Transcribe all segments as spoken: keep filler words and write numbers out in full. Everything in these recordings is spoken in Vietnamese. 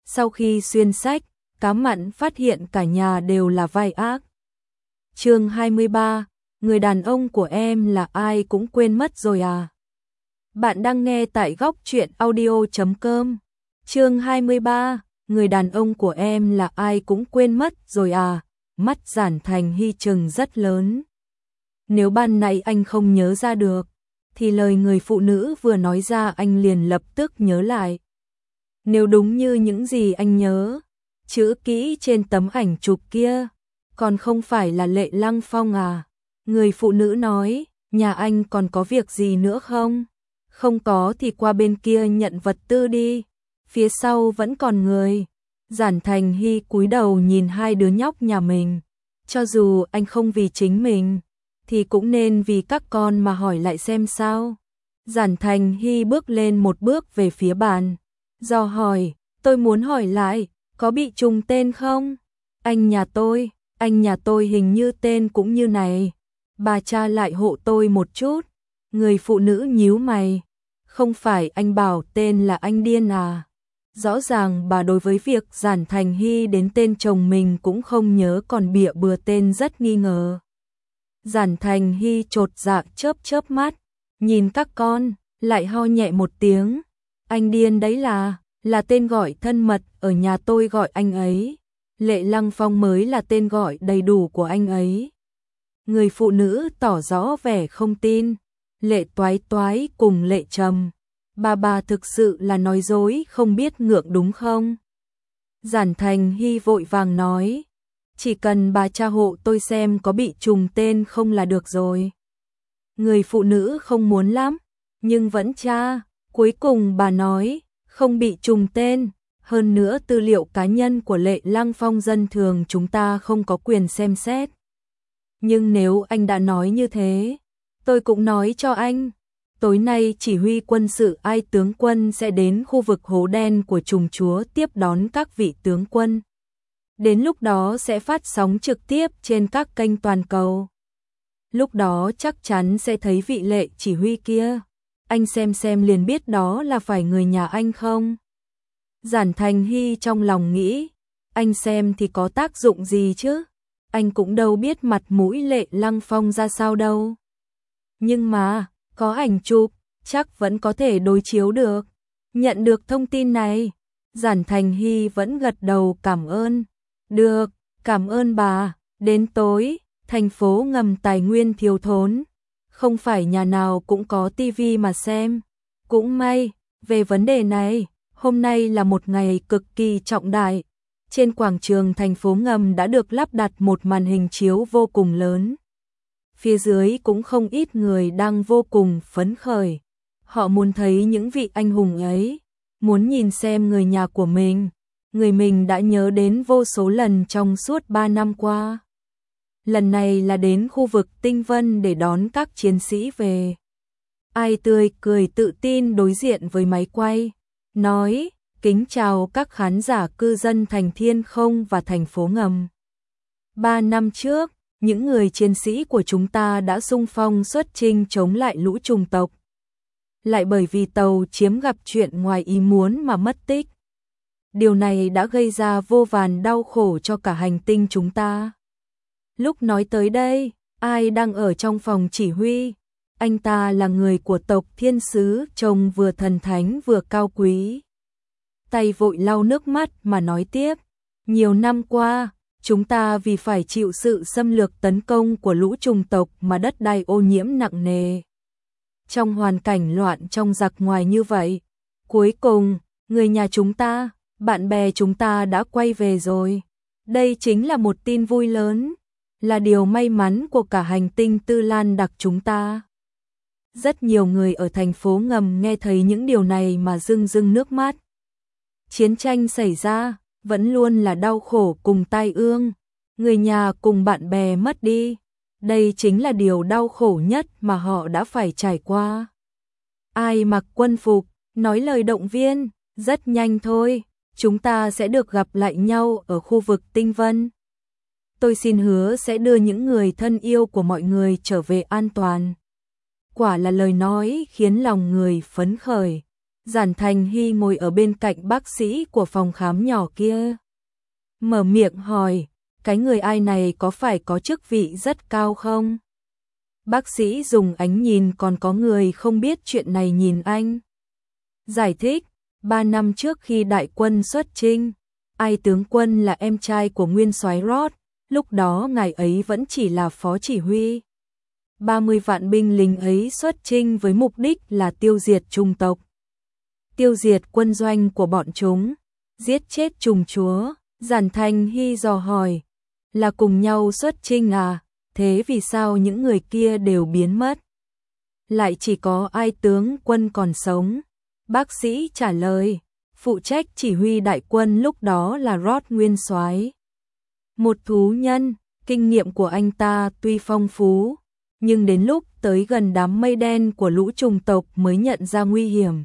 Sau khi xuyên sách, Cá Mặn phát hiện cả nhà đều là vai ác. Chương hai mươi ba, người đàn ông của em là ai cũng quên mất rồi à? Bạn đang nghe tại góc truyện audio chấm com. Chương hai mươi ba, người đàn ông của em là ai cũng quên mất rồi à? Mắt Giản Thành Hy trừng rất lớn. Nếu ban nãy anh không nhớ ra được, thì lời người phụ nữ vừa nói ra anh liền lập tức nhớ lại. Nếu đúng như những gì anh nhớ, chữ kỹ trên tấm ảnh chụp kia, còn không phải là Lệ Lăng Phong à? Người phụ nữ nói, nhà anh còn có việc gì nữa không? Không có thì qua bên kia nhận vật tư đi, phía sau vẫn còn người. Giản Thành Hy cúi đầu nhìn hai đứa nhóc nhà mình, cho dù anh không vì chính mình, thì cũng nên vì các con mà hỏi lại xem sao. Giản Thành Hy bước lên một bước về phía bàn, dò hỏi, tôi muốn hỏi lại, có bị trùng tên không? Anh nhà tôi, anh nhà tôi hình như tên cũng như này, bà cha lại hộ tôi một chút. Người phụ nữ nhíu mày, không phải anh bảo tên là anh điên à? Rõ ràng bà đối với việc Giản Thành Hy đến tên chồng mình cũng không nhớ, còn bịa bừa tên rất nghi ngờ. Giản Thành Hy chột dạ chớp chớp mắt, nhìn các con, lại ho nhẹ một tiếng. Anh điên đấy là, là tên gọi thân mật, ở nhà tôi gọi anh ấy. Lệ Lăng Phong mới là tên gọi đầy đủ của anh ấy. Người phụ nữ tỏ rõ vẻ không tin. Lệ Toái Toái cùng Lệ Trầm, bà bà thực sự là nói dối không biết ngượng đúng không? Giản Thành Hy vội vàng nói, chỉ cần bà cha hộ tôi xem có bị trùng tên không là được rồi. Người phụ nữ không muốn lắm, nhưng vẫn tra. Cuối cùng bà nói, không bị trùng tên, hơn nữa tư liệu cá nhân của Lệ Lăng Phong dân thường chúng ta không có quyền xem xét. Nhưng nếu anh đã nói như thế, tôi cũng nói cho anh, tối nay chỉ huy quân sự Ai tướng quân sẽ đến khu vực hố đen của Trùng Chúa tiếp đón các vị tướng quân. Đến lúc đó sẽ phát sóng trực tiếp trên các kênh toàn cầu. Lúc đó chắc chắn sẽ thấy vị Lệ chỉ huy kia. Anh xem xem liền biết đó là phải người nhà anh không? Giản Thành Hy trong lòng nghĩ, anh xem thì có tác dụng gì chứ? Anh cũng đâu biết mặt mũi Lệ Lăng Phong ra sao đâu. Nhưng mà, có ảnh chụp, chắc vẫn có thể đối chiếu được. Nhận được thông tin này, Giản Thành Hy vẫn gật đầu cảm ơn. Được, cảm ơn bà. Đến tối, thành phố ngầm tài nguyên thiếu thốn, không phải nhà nào cũng có tivi mà xem. Cũng may, về vấn đề này, hôm nay là một ngày cực kỳ trọng đại. Trên quảng trường thành phố ngầm đã được lắp đặt một màn hình chiếu vô cùng lớn. Phía dưới cũng không ít người đang vô cùng phấn khởi. Họ muốn thấy những vị anh hùng ấy, muốn nhìn xem người nhà của mình, người mình đã nhớ đến vô số lần trong suốt ba năm qua. Lần này là đến khu vực Tinh Vân để đón các chiến sĩ về. Ai tươi cười tự tin đối diện với máy quay, nói, kính chào các khán giả cư dân thành Thiên Không và thành phố ngầm. Ba năm trước, những người chiến sĩ của chúng ta đã xung phong xuất chinh chống lại lũ trùng tộc. Lại bởi vì tàu chiếm gặp chuyện ngoài ý muốn mà mất tích. Điều này đã gây ra vô vàn đau khổ cho cả hành tinh chúng ta. Lúc nói tới đây, ai đang ở trong phòng chỉ huy? Anh ta là người của tộc Thiên Sứ, trông vừa thần thánh vừa cao quý. Tay vội lau nước mắt mà nói tiếp, nhiều năm qua, chúng ta vì phải chịu sự xâm lược tấn công của lũ trùng tộc mà đất đai ô nhiễm nặng nề. Trong hoàn cảnh loạn trong giặc ngoài như vậy, cuối cùng, người nhà chúng ta, bạn bè chúng ta đã quay về rồi. Đây chính là một tin vui lớn, là điều may mắn của cả hành tinh Tư Lan đặc chúng ta. Rất nhiều người ở thành phố ngầm nghe thấy những điều này mà rưng rưng nước mắt. Chiến tranh xảy ra, vẫn luôn là đau khổ cùng tai ương, người nhà cùng bạn bè mất đi. Đây chính là điều đau khổ nhất mà họ đã phải trải qua. Ai mặc quân phục, nói lời động viên, rất nhanh thôi, chúng ta sẽ được gặp lại nhau ở khu vực Tinh Vân. Tôi xin hứa sẽ đưa những người thân yêu của mọi người trở về an toàn. Quả là lời nói khiến lòng người phấn khởi. Giản Thành Hy ngồi ở bên cạnh bác sĩ của phòng khám nhỏ kia. Mở miệng hỏi, cái người ai này có phải có chức vị rất cao không? Bác sĩ dùng ánh nhìn còn có người không biết chuyện này nhìn anh. Giải thích, ba năm trước khi đại quân xuất chinh, Ai tướng quân là em trai của nguyên soái Roth, lúc đó ngài ấy vẫn chỉ là phó chỉ huy. ba mươi vạn binh lính ấy xuất chinh với mục đích là tiêu diệt Trung tộc. Tiêu diệt quân doanh của bọn chúng, giết chết Trùng chúa. Giản Thành Hy dò hỏi, là cùng nhau xuất chinh à, thế vì sao những người kia đều biến mất? Lại chỉ có Ai tướng quân còn sống? Bác sĩ trả lời, phụ trách chỉ huy đại quân lúc đó là Roth nguyên soái. Một thú nhân, kinh nghiệm của anh ta tuy phong phú, nhưng đến lúc tới gần đám mây đen của lũ trùng tộc mới nhận ra nguy hiểm.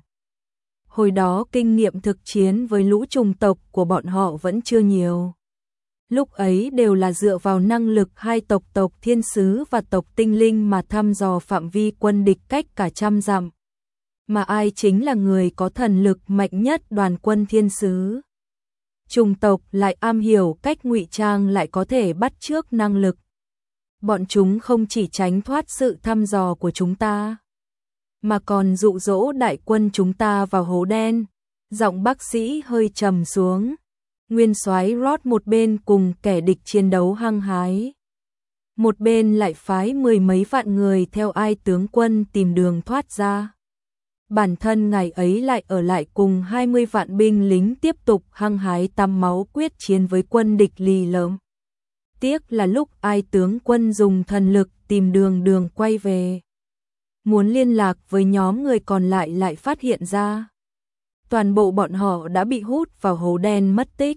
Hồi đó kinh nghiệm thực chiến với lũ trùng tộc của bọn họ vẫn chưa nhiều. Lúc ấy đều là dựa vào năng lực hai tộc tộc thiên sứ và tộc tinh linh mà thăm dò phạm vi quân địch cách cả trăm dặm. Mà ai chính là người có thần lực mạnh nhất đoàn quân thiên sứ? Trùng tộc lại am hiểu cách ngụy trang lại có thể bắt chước năng lực. Bọn chúng không chỉ tránh thoát sự thăm dò của chúng ta, mà còn dụ dỗ đại quân chúng ta vào hố đen. Giọng bác sĩ hơi trầm xuống. Nguyên soái Roth một bên cùng kẻ địch chiến đấu hăng hái, một bên lại phái mười mấy vạn người theo Ai tướng quân tìm đường thoát ra. Bản thân ngài ấy lại ở lại cùng hai mươi vạn binh lính tiếp tục hăng hái tắm máu quyết chiến với quân địch lì lợm. Tiếc là lúc Ai tướng quân dùng thần lực tìm đường đường quay về, muốn liên lạc với nhóm người còn lại lại phát hiện ra toàn bộ bọn họ đã bị hút vào hố đen mất tích.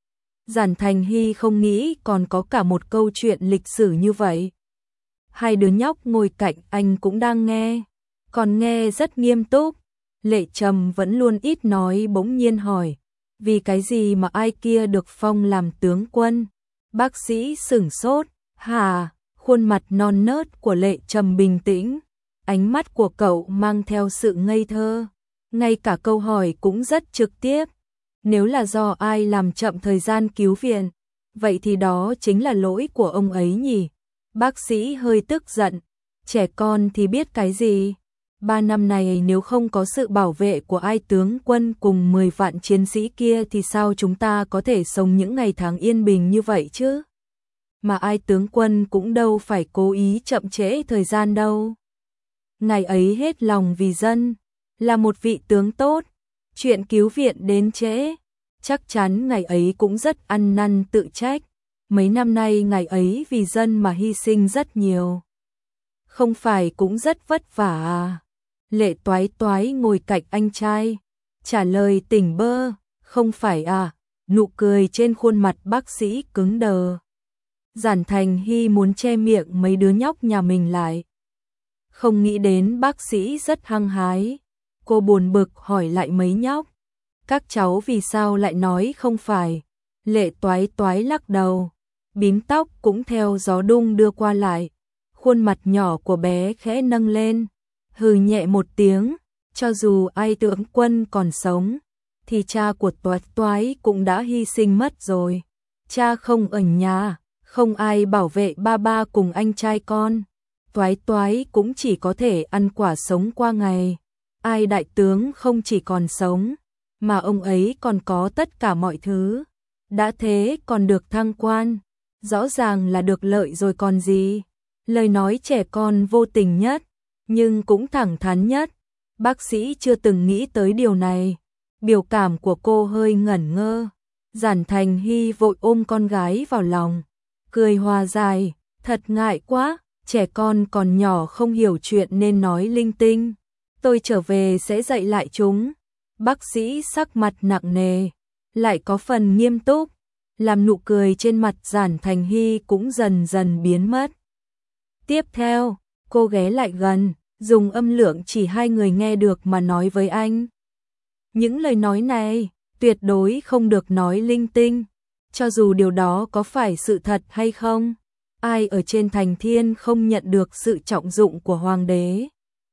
Giản Thành Hy không nghĩ còn có cả một câu chuyện lịch sử như vậy. Hai đứa nhóc ngồi cạnh anh cũng đang nghe, còn nghe rất nghiêm túc. Lệ Trầm vẫn luôn ít nói bỗng nhiên hỏi, vì cái gì mà ai kia được phong làm tướng quân? Bác sĩ sửng sốt, hà, khuôn mặt non nớt của Lệ Trầm bình tĩnh, ánh mắt của cậu mang theo sự ngây thơ, ngay cả câu hỏi cũng rất trực tiếp. Nếu là do ai làm chậm thời gian cứu viện, vậy thì đó chính là lỗi của ông ấy nhỉ? Bác sĩ hơi tức giận, trẻ con thì biết cái gì? Ba năm này nếu không có sự bảo vệ của Ai tướng quân cùng mười vạn chiến sĩ kia thì sao chúng ta có thể sống những ngày tháng yên bình như vậy chứ? Mà Ai tướng quân cũng đâu phải cố ý chậm trễ thời gian đâu. Ngài ấy hết lòng vì dân, là một vị tướng tốt. Chuyện cứu viện đến trễ, chắc chắn ngài ấy cũng rất ăn năn tự trách. Mấy năm nay ngài ấy vì dân mà hy sinh rất nhiều. Không phải cũng rất vất vả à? Lệ Toái Toái ngồi cạnh anh trai, trả lời tỉnh bơ, không phải à? Nụ cười trên khuôn mặt bác sĩ cứng đờ. Giản Thành Hy muốn che miệng mấy đứa nhóc nhà mình lại. Không nghĩ đến bác sĩ rất hăng hái. Cô buồn bực hỏi lại mấy nhóc, các cháu vì sao lại nói không phải? Lệ Toái Toái lắc đầu, bím tóc cũng theo gió đung đưa qua lại, khuôn mặt nhỏ của bé khẽ nâng lên, hừ nhẹ một tiếng, cho dù Ai tướng quân còn sống, thì cha của Toái Toái cũng đã hy sinh mất rồi. Cha không ở nhà, không ai bảo vệ ba ba cùng anh trai con, Toái Toái cũng chỉ có thể ăn quả sống qua ngày. Ai đại tướng không chỉ còn sống, mà ông ấy còn có tất cả mọi thứ. Đã thế còn được thăng quan, rõ ràng là được lợi rồi còn gì. Lời nói trẻ con vô tình nhất, nhưng cũng thẳng thắn nhất. Bác sĩ chưa từng nghĩ tới điều này. Biểu cảm của cô hơi ngẩn ngơ. Giản Thành Hy vội ôm con gái vào lòng, cười hòa dài, thật ngại quá, trẻ con còn nhỏ không hiểu chuyện nên nói linh tinh. Tôi trở về sẽ dạy lại chúng. Bác sĩ sắc mặt nặng nề, lại có phần nghiêm túc, làm nụ cười trên mặt Giản Thành Hy cũng dần dần biến mất. Tiếp theo, cô ghé lại gần, dùng âm lượng chỉ hai người nghe được mà nói với anh. Những lời nói này, tuyệt đối không được nói linh tinh, cho dù điều đó có phải sự thật hay không. Ai ở trên thành thiên không nhận được sự trọng dụng của hoàng đế?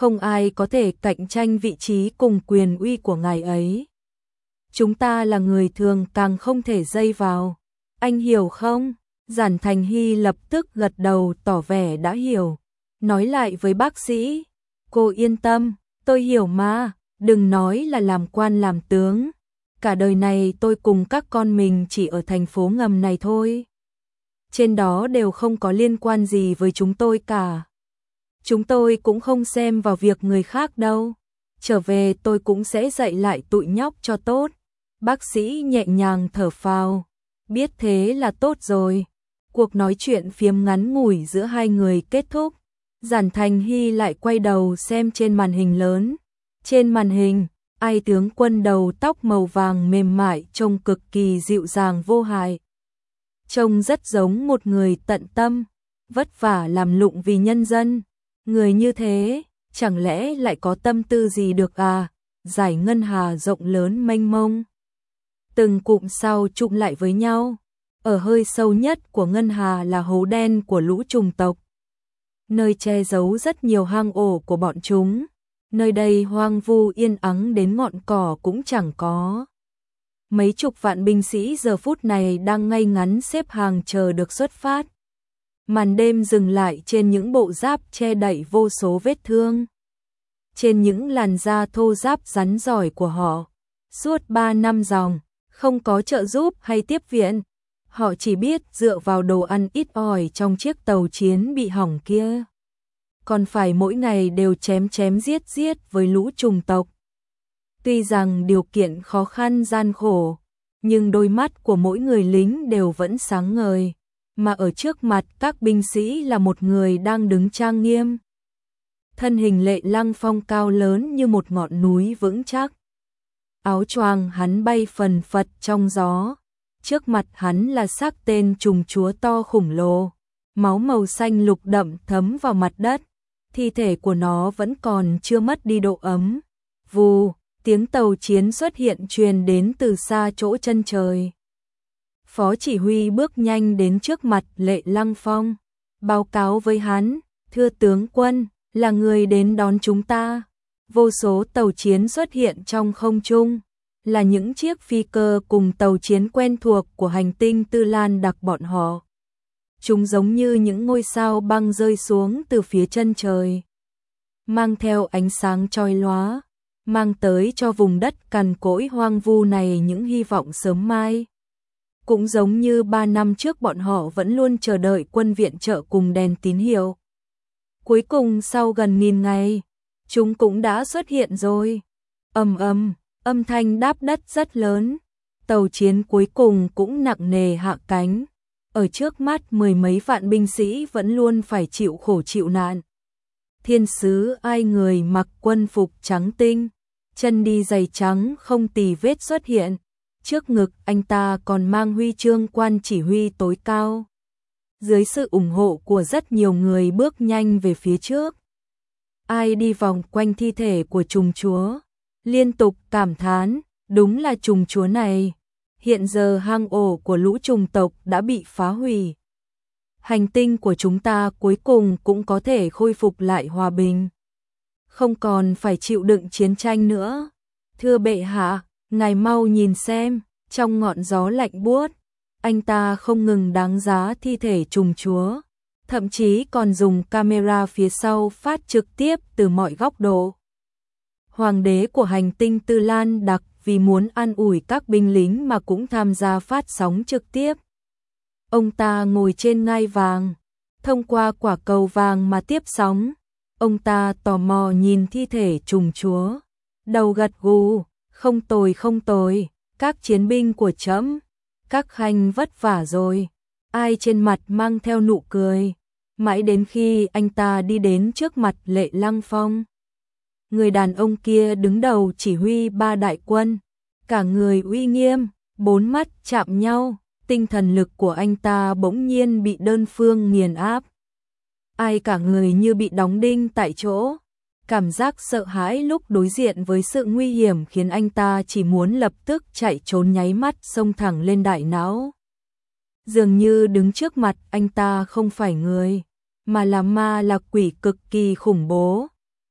không ai có thể cạnh tranh vị trí cùng quyền uy của ngài ấy. Chúng ta là người thường càng không thể dây vào. Anh hiểu không? Giản Thành Hy lập tức gật đầu tỏ vẻ đã hiểu. Nói lại với bác sĩ, cô yên tâm, tôi hiểu mà, đừng nói là làm quan làm tướng. Cả đời này tôi cùng các con mình chỉ ở thành phố ngầm này thôi. Trên đó đều không có liên quan gì với chúng tôi cả. Chúng tôi cũng không xem vào việc người khác đâu. Trở về tôi cũng sẽ dạy lại tụi nhóc cho tốt. Bác sĩ nhẹ nhàng thở phào. Biết thế là tốt rồi. Cuộc nói chuyện phiếm ngắn ngủi giữa hai người kết thúc. Giản Thành Hy lại quay đầu xem trên màn hình lớn. Trên màn hình, Ai tướng quân đầu tóc màu vàng mềm mại trông cực kỳ dịu dàng vô hại. Trông rất giống một người tận tâm, vất vả làm lụng vì nhân dân. Người như thế, chẳng lẽ lại có tâm tư gì được à? Giải ngân hà rộng lớn mênh mông. Từng cụm sao chụm lại với nhau. Ở hơi sâu nhất của ngân hà là hố đen của lũ trùng tộc. Nơi che giấu rất nhiều hang ổ của bọn chúng. Nơi đây hoang vu yên ắng đến ngọn cỏ cũng chẳng có. Mấy chục vạn binh sĩ giờ phút này đang ngay ngắn xếp hàng chờ được xuất phát. Màn đêm dừng lại trên những bộ giáp che đậy vô số vết thương. Trên những làn da thô ráp rắn giỏi của họ. Suốt ba năm dòng, không có trợ giúp hay tiếp viện. Họ chỉ biết dựa vào đồ ăn ít ỏi trong chiếc tàu chiến bị hỏng kia. Còn phải mỗi ngày đều chém chém giết giết với lũ trùng tộc. Tuy rằng điều kiện khó khăn gian khổ, nhưng đôi mắt của mỗi người lính đều vẫn sáng ngời, mà ở trước mặt các binh sĩ là một người đang đứng trang nghiêm. Thân hình Lệ Lăng Phong cao lớn như một ngọn núi vững chắc. Áo choàng hắn bay phần phật trong gió. Trước mặt hắn là xác tên trùng chúa to khủng lồ, máu màu xanh lục đậm thấm vào mặt đất. Thi thể của nó vẫn còn chưa mất đi độ ấm. Vù, tiếng tàu chiến xuất hiện truyền đến từ xa chỗ chân trời. Phó chỉ huy bước nhanh đến trước mặt Lệ Lăng Phong, báo cáo với hắn, thưa tướng quân, là người đến đón chúng ta. Vô số tàu chiến xuất hiện trong không trung, là những chiếc phi cơ cùng tàu chiến quen thuộc của hành tinh Tư Lan Đặc bọn họ. Chúng giống như những ngôi sao băng rơi xuống từ phía chân trời, mang theo ánh sáng chói lóa, mang tới cho vùng đất cằn cỗi hoang vu này những hy vọng sớm mai. Cũng giống như ba năm trước bọn họ vẫn luôn chờ đợi quân viện trợ cùng đèn tín hiệu. Cuối cùng sau gần nghìn ngày, chúng cũng đã xuất hiện rồi. Ầm ầm, âm thanh đáp đất rất lớn. Tàu chiến cuối cùng cũng nặng nề hạ cánh. Ở trước mắt mười mấy vạn binh sĩ vẫn luôn phải chịu khổ chịu nạn. Thiên sứ Ai người mặc quân phục trắng tinh, chân đi giày trắng không tì vết xuất hiện. Trước ngực anh ta còn mang huy chương quan chỉ huy tối cao. Dưới sự ủng hộ của rất nhiều người bước nhanh về phía trước. Ai đi vòng quanh thi thể của trùng chúa, liên tục cảm thán, đúng là trùng chúa này. Hiện giờ hang ổ của lũ trùng tộc đã bị phá hủy. Hành tinh của chúng ta cuối cùng cũng có thể khôi phục lại hòa bình. Không còn phải chịu đựng chiến tranh nữa. Thưa bệ hạ, ngài mau nhìn xem, trong ngọn gió lạnh buốt, anh ta không ngừng đáng giá thi thể trùng chúa, thậm chí còn dùng camera phía sau phát trực tiếp từ mọi góc độ. Hoàng đế của hành tinh Tư Lan Đặc vì muốn an ủi các binh lính mà cũng tham gia phát sóng trực tiếp. Ông ta ngồi trên ngai vàng, thông qua quả cầu vàng mà tiếp sóng. Ông ta tò mò nhìn thi thể trùng chúa, đầu gật gù, không tồi không tồi, các chiến binh của trẫm, các khanh vất vả rồi. Ai trên mặt mang theo nụ cười, mãi đến khi anh ta đi đến trước mặt Lệ Lăng Phong. Người đàn ông kia đứng đầu chỉ huy ba đại quân, cả người uy nghiêm, bốn mắt chạm nhau, tinh thần lực của anh ta bỗng nhiên bị đơn phương nghiền áp. Ai cả người như bị đóng đinh tại chỗ, cảm giác sợ hãi lúc đối diện với sự nguy hiểm khiến anh ta chỉ muốn lập tức chạy trốn, nháy mắt xông thẳng lên đại não. Dường như đứng trước mặt anh ta không phải người, mà là ma, là quỷ cực kỳ khủng bố.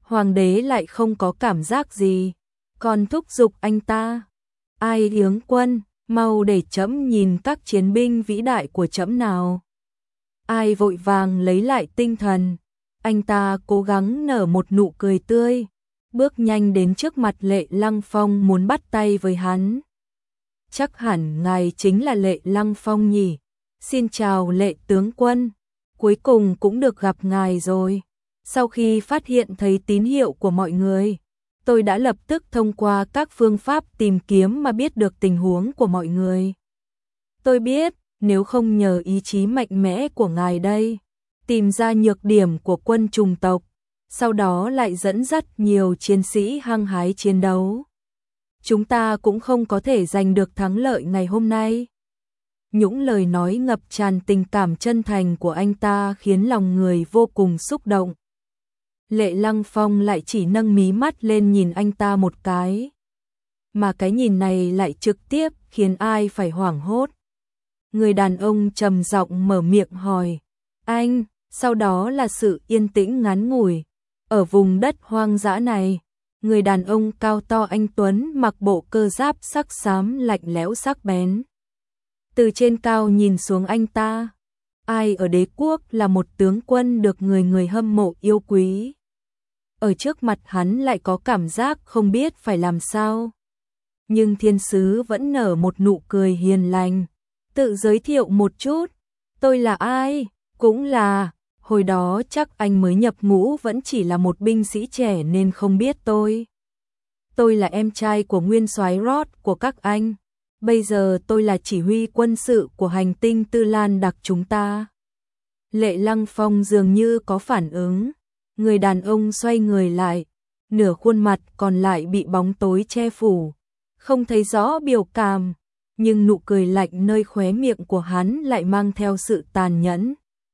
Hoàng đế lại không có cảm giác gì, còn thúc giục anh ta. Ai Yướng quân, mau để trẫm nhìn các chiến binh vĩ đại của trẫm nào. Ai vội vàng lấy lại tinh thần, anh ta cố gắng nở một nụ cười tươi, bước nhanh đến trước mặt Lệ Lăng Phong muốn bắt tay với hắn. Chắc hẳn ngài chính là Lệ Lăng Phong nhỉ? Xin chào Lệ tướng quân, cuối cùng cũng được gặp ngài rồi. Sau khi phát hiện thấy tín hiệu của mọi người, tôi đã lập tức thông qua các phương pháp tìm kiếm mà biết được tình huống của mọi người. Tôi biết, nếu không nhờ ý chí mạnh mẽ của ngài đây, tìm ra nhược điểm của quân trùng tộc, sau đó lại dẫn dắt nhiều chiến sĩ hăng hái chiến đấu, chúng ta cũng không có thể giành được thắng lợi ngày hôm nay. Những lời nói ngập tràn tình cảm chân thành của anh ta khiến lòng người vô cùng xúc động. Lệ Lăng Phong lại chỉ nâng mí mắt lên nhìn anh ta một cái. Mà cái nhìn này lại trực tiếp khiến ai phải hoảng hốt. Người đàn ông trầm giọng mở miệng hỏi, anh, sau đó là sự yên tĩnh ngắn ngủi. Ở vùng đất hoang dã này, người đàn ông cao to anh tuấn mặc bộ cơ giáp sắc xám lạnh lẽo sắc bén. Từ trên cao nhìn xuống anh ta, ai ở đế quốc là một tướng quân được người người hâm mộ yêu quý. Ở trước mặt hắn lại có cảm giác không biết phải làm sao. Nhưng thiên sứ vẫn nở một nụ cười hiền lành. Tự giới thiệu một chút, tôi là ai? Cũng là, hồi đó chắc anh mới nhập ngũ vẫn chỉ là một binh sĩ trẻ nên không biết tôi. Tôi là em trai của nguyên soái Rod của các anh. Bây giờ tôi là chỉ huy quân sự của hành tinh Tư Lan đặc chúng ta. Lệ Lăng Phong dường như có phản ứng. Người đàn ông xoay người lại, nửa khuôn mặt còn lại bị bóng tối che phủ, không thấy rõ biểu cảm, nhưng nụ cười lạnh nơi khóe miệng của hắn lại mang theo sự tàn nhẫn.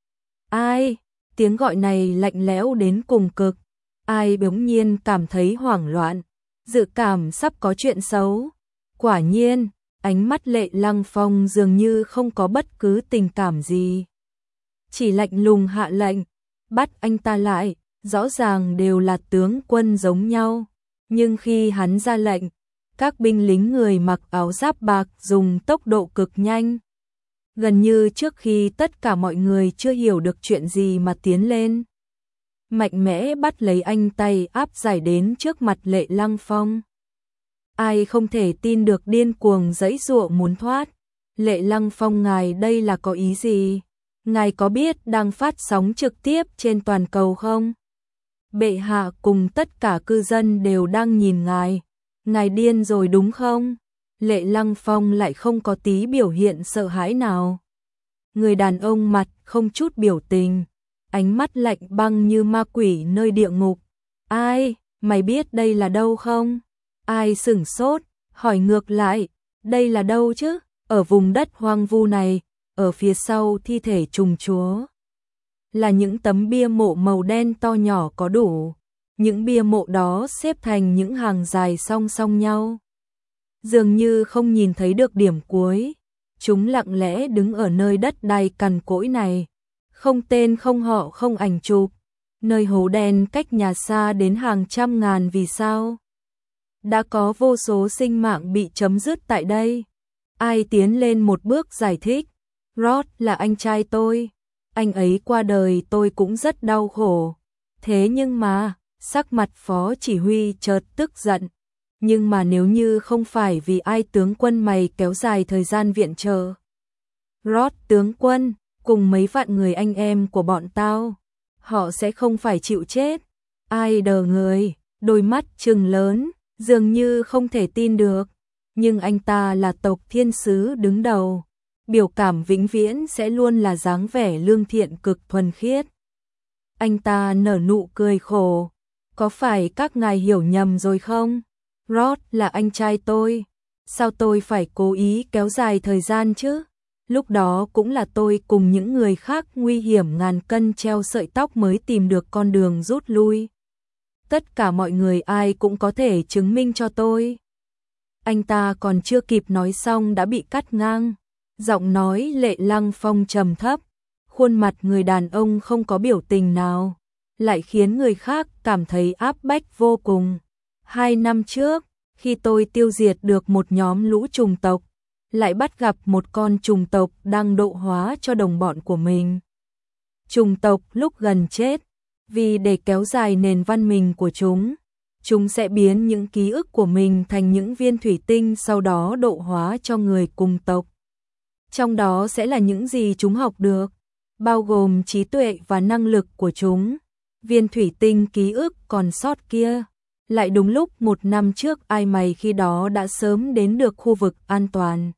Ai? Tiếng gọi này lạnh lẽo đến cùng cực. Ai bỗng nhiên cảm thấy hoảng loạn, dự cảm sắp có chuyện xấu. Quả nhiên, ánh mắt Lệ Lăng Phong dường như không có bất cứ tình cảm gì. Chỉ lạnh lùng hạ lệnh, bắt anh ta lại. Rõ ràng đều là tướng quân giống nhau, nhưng khi hắn ra lệnh, các binh lính người mặc áo giáp bạc dùng tốc độ cực nhanh. Gần như trước khi tất cả mọi người chưa hiểu được chuyện gì mà tiến lên. Mạnh mẽ bắt lấy anh tay áp giải đến trước mặt Lệ Lăng Phong. Ai không thể tin được điên cuồng giãy giụa muốn thoát. Lệ Lăng Phong ngài đây là có ý gì? Ngài có biết đang phát sóng trực tiếp trên toàn cầu không? Bệ hạ cùng tất cả cư dân đều đang nhìn ngài. Ngài điên rồi đúng không? Lệ Lăng Phong lại không có tí biểu hiện sợ hãi nào. Người đàn ông mặt không chút biểu tình, ánh mắt lạnh băng như ma quỷ nơi địa ngục. Ai, mày biết đây là đâu không? Ai sửng sốt, hỏi ngược lại, đây là đâu chứ? Ở vùng đất hoang vu này, ở phía sau thi thể trùng chúa. Là những tấm bia mộ màu đen to nhỏ có đủ. Những bia mộ đó xếp thành những hàng dài song song nhau. Dường như không nhìn thấy được điểm cuối. Chúng lặng lẽ đứng ở nơi đất đai cằn cỗi này. Không tên không họ không ảnh chụp. Nơi hố đen cách nhà xa đến hàng trăm ngàn vì sao. Đã có vô số sinh mạng bị chấm dứt tại đây. Ai tiến lên một bước giải thích. Rod là anh trai tôi. Anh ấy qua đời tôi cũng rất đau khổ. Thế nhưng mà, sắc mặt phó chỉ huy chợt tức giận. Nhưng mà nếu như không phải vì ai tướng quân mày kéo dài thời gian viện trợ. Rod tướng quân, cùng mấy vạn người anh em của bọn tao, họ sẽ không phải chịu chết. Ai đờ người, đôi mắt trừng lớn, dường như không thể tin được. Nhưng anh ta là tộc thiên sứ đứng đầu. Biểu cảm vĩnh viễn sẽ luôn là dáng vẻ lương thiện cực thuần khiết. Anh ta nở nụ cười khổ. Có phải các ngài hiểu nhầm rồi không? Rod là anh trai tôi. Sao tôi phải cố ý kéo dài thời gian chứ? Lúc đó cũng là tôi cùng những người khác nguy hiểm ngàn cân treo sợi tóc mới tìm được con đường rút lui. Tất cả mọi người ai cũng có thể chứng minh cho tôi. Anh ta còn chưa kịp nói xong đã bị cắt ngang. Giọng nói Lệ Lăng Phong trầm thấp, khuôn mặt người đàn ông không có biểu tình nào. lại khiến người khác cảm thấy áp bách vô cùng. Hai năm trước, khi tôi tiêu diệt được một nhóm lũ trùng tộc, lại bắt gặp một con trùng tộc đang độ hóa cho đồng bọn của mình. Trùng tộc lúc gần chết, vì để kéo dài nền văn minh của chúng, chúng sẽ biến những ký ức của mình thành những viên thủy tinh, sau đó độ hóa cho người cùng tộc. Trong đó sẽ là những gì chúng học được, bao gồm trí tuệ và năng lực của chúng. Viên thủy tinh ký ức còn sót kia, lại đúng lúc một năm trước ai mày khi đó đã sớm đến được khu vực an toàn.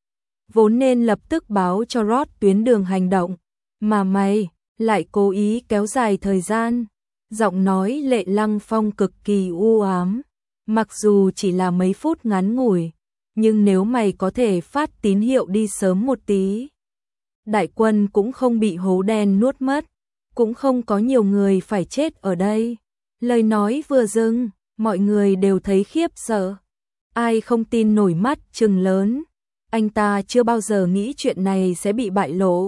Vốn nên lập tức báo cho Rod tuyến đường hành động, mà mày lại cố ý kéo dài thời gian. Giọng nói Lệ Lăng Phong cực kỳ u ám, mặc dù chỉ là mấy phút ngắn ngủi, nhưng nếu mày có thể phát tín hiệu đi sớm một tí, đại quân cũng không bị hố đen nuốt mất, cũng không có nhiều người phải chết ở đây. Lời nói vừa dừng, mọi người đều thấy khiếp sợ. Ai không tin nổi mắt trừng lớn. Anh ta chưa bao giờ nghĩ chuyện này sẽ bị bại lộ.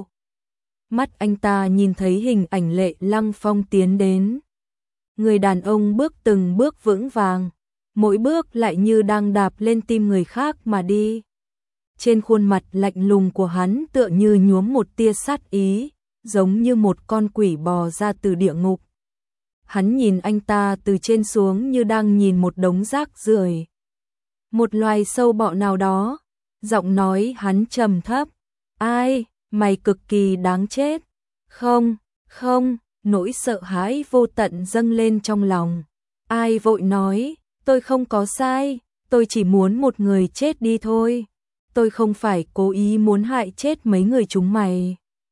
Mắt anh ta nhìn thấy hình ảnh Lệ Lăng Phong tiến đến. Người đàn ông bước từng bước vững vàng, mỗi bước lại như đang đạp lên tim người khác mà đi. Trên khuôn mặt lạnh lùng của hắn tựa như nhuốm một tia sát ý, giống như một con quỷ bò ra từ địa ngục. Hắn nhìn anh ta từ trên xuống như đang nhìn một đống rác rưởi, một loài sâu bọ nào đó. Giọng nói hắn trầm thấp, ai, mày cực kỳ đáng chết. Không, không, nỗi sợ hãi vô tận dâng lên trong lòng. Ai vội nói, tôi không có sai, tôi chỉ muốn một người chết đi thôi. Tôi không phải cố ý muốn hại chết mấy người chúng mày.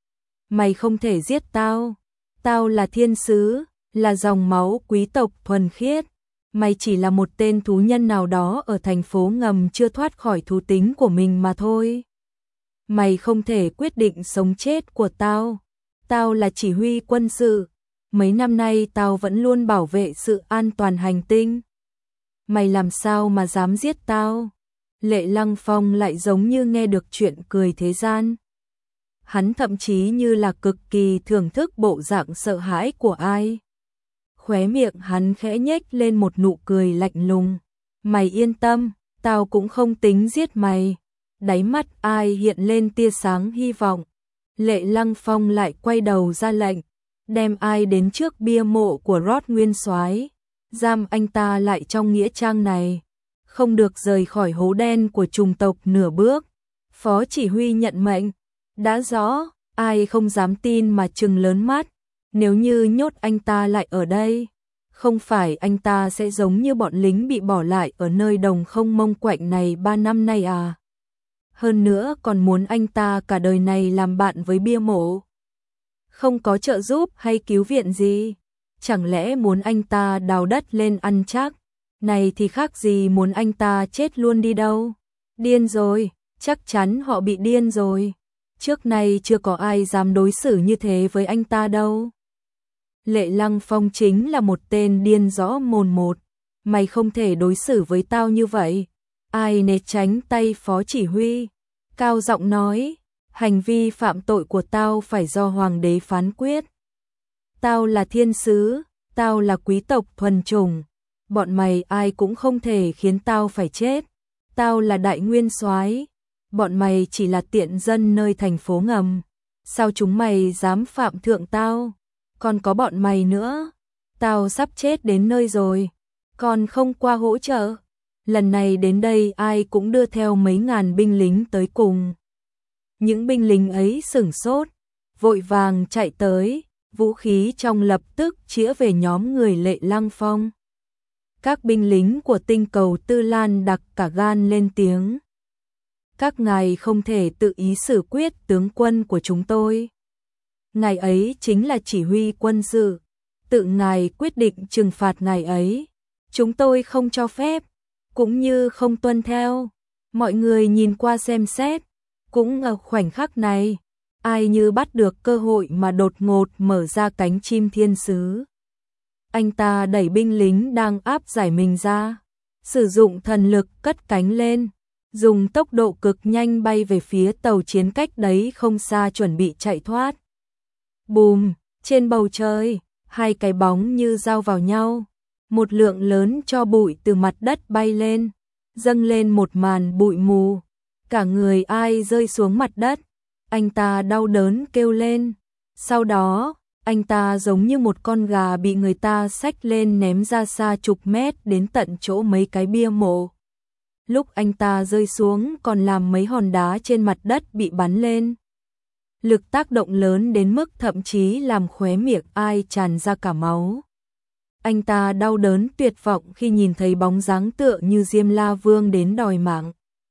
Mày không thể giết tao, tao là thiên sứ, là dòng máu quý tộc thuần khiết. Mày chỉ là một tên thú nhân nào đó ở thành phố ngầm chưa thoát khỏi thú tính của mình mà thôi. Mày không thể quyết định sống chết của tao. Tao là chỉ huy quân sự. Mấy năm nay tao vẫn luôn bảo vệ sự an toàn hành tinh. Mày làm sao mà dám giết tao? Lệ Lăng Phong lại giống như nghe được chuyện cười thế gian. Hắn thậm chí như là cực kỳ thưởng thức bộ dạng sợ hãi của ai. Khóe miệng hắn khẽ nhếch lên một nụ cười lạnh lùng. Mày yên tâm, tao cũng không tính giết mày. Đáy mắt ai hiện lên tia sáng hy vọng. Lệ Lăng Phong lại quay đầu ra lệnh, đem ai đến trước bia mộ của Rod Nguyên Soái, giam anh ta lại trong nghĩa trang này, không được rời khỏi hố đen của trùng tộc nửa bước. Phó chỉ huy nhận mệnh. Đã rõ, ai không dám tin mà trừng lớn mắt. Nếu như nhốt anh ta lại ở đây, không phải anh ta sẽ giống như bọn lính bị bỏ lại ở nơi đồng không mông quạnh này ba năm nay à? Hơn nữa còn muốn anh ta cả đời này làm bạn với bia mộ. Không có trợ giúp hay cứu viện gì. Chẳng lẽ muốn anh ta đào đất lên ăn chắc? Này thì khác gì muốn anh ta chết luôn đi đâu. Điên rồi, chắc chắn họ bị điên rồi. Trước nay chưa có ai dám đối xử như thế với anh ta đâu. Lệ Lăng Phong chính là một tên điên rõ mồn một. Mày không thể đối xử với tao như vậy. Ai né tránh tay phó chỉ huy, cao giọng nói, hành vi phạm tội của tao phải do hoàng đế phán quyết. Tao là thiên sứ, tao là quý tộc thuần chủng, bọn mày ai cũng không thể khiến tao phải chết. Tao là đại nguyên soái, bọn mày chỉ là tiện dân nơi thành phố ngầm. Sao chúng mày dám phạm thượng tao? Còn có bọn mày nữa, tao sắp chết đến nơi rồi, còn không qua hỗ trợ. Lần này đến đây ai cũng đưa theo mấy ngàn binh lính tới cùng. Những binh lính ấy sửng sốt, vội vàng chạy tới, vũ khí trong lập tức chĩa về nhóm người Lệ Lăng Phong. Các binh lính của tinh cầu Tư Lan đặc cả gan lên tiếng. Các ngài không thể tự ý xử quyết tướng quân của chúng tôi. Ngài ấy chính là chỉ huy quân sự, tự ngài quyết định trừng phạt ngài ấy. Chúng tôi không cho phép, cũng như không tuân theo. Mọi người nhìn qua xem xét, cũng ở khoảnh khắc này, ai như bắt được cơ hội mà đột ngột mở ra cánh chim thiên sứ. Anh ta đẩy binh lính đang áp giải mình ra, sử dụng thần lực cất cánh lên, dùng tốc độ cực nhanh bay về phía tàu chiến cách đấy không xa chuẩn bị chạy thoát. Bùm, trên bầu trời, hai cái bóng như giao vào nhau. Một lượng lớn tro bụi từ mặt đất bay lên, dâng lên một màn bụi mù. Cả người Ai rơi xuống mặt đất. Anh ta đau đớn kêu lên. Sau đó, anh ta giống như một con gà bị người ta xách lên ném ra xa chục mét đến tận chỗ mấy cái bia mộ. Lúc anh ta rơi xuống còn làm mấy hòn đá trên mặt đất bị bắn lên. Lực tác động lớn đến mức thậm chí làm khóe miệng Ai tràn ra cả máu. Anh ta đau đớn tuyệt vọng khi nhìn thấy bóng dáng tựa như Diêm La Vương đến đòi mạng.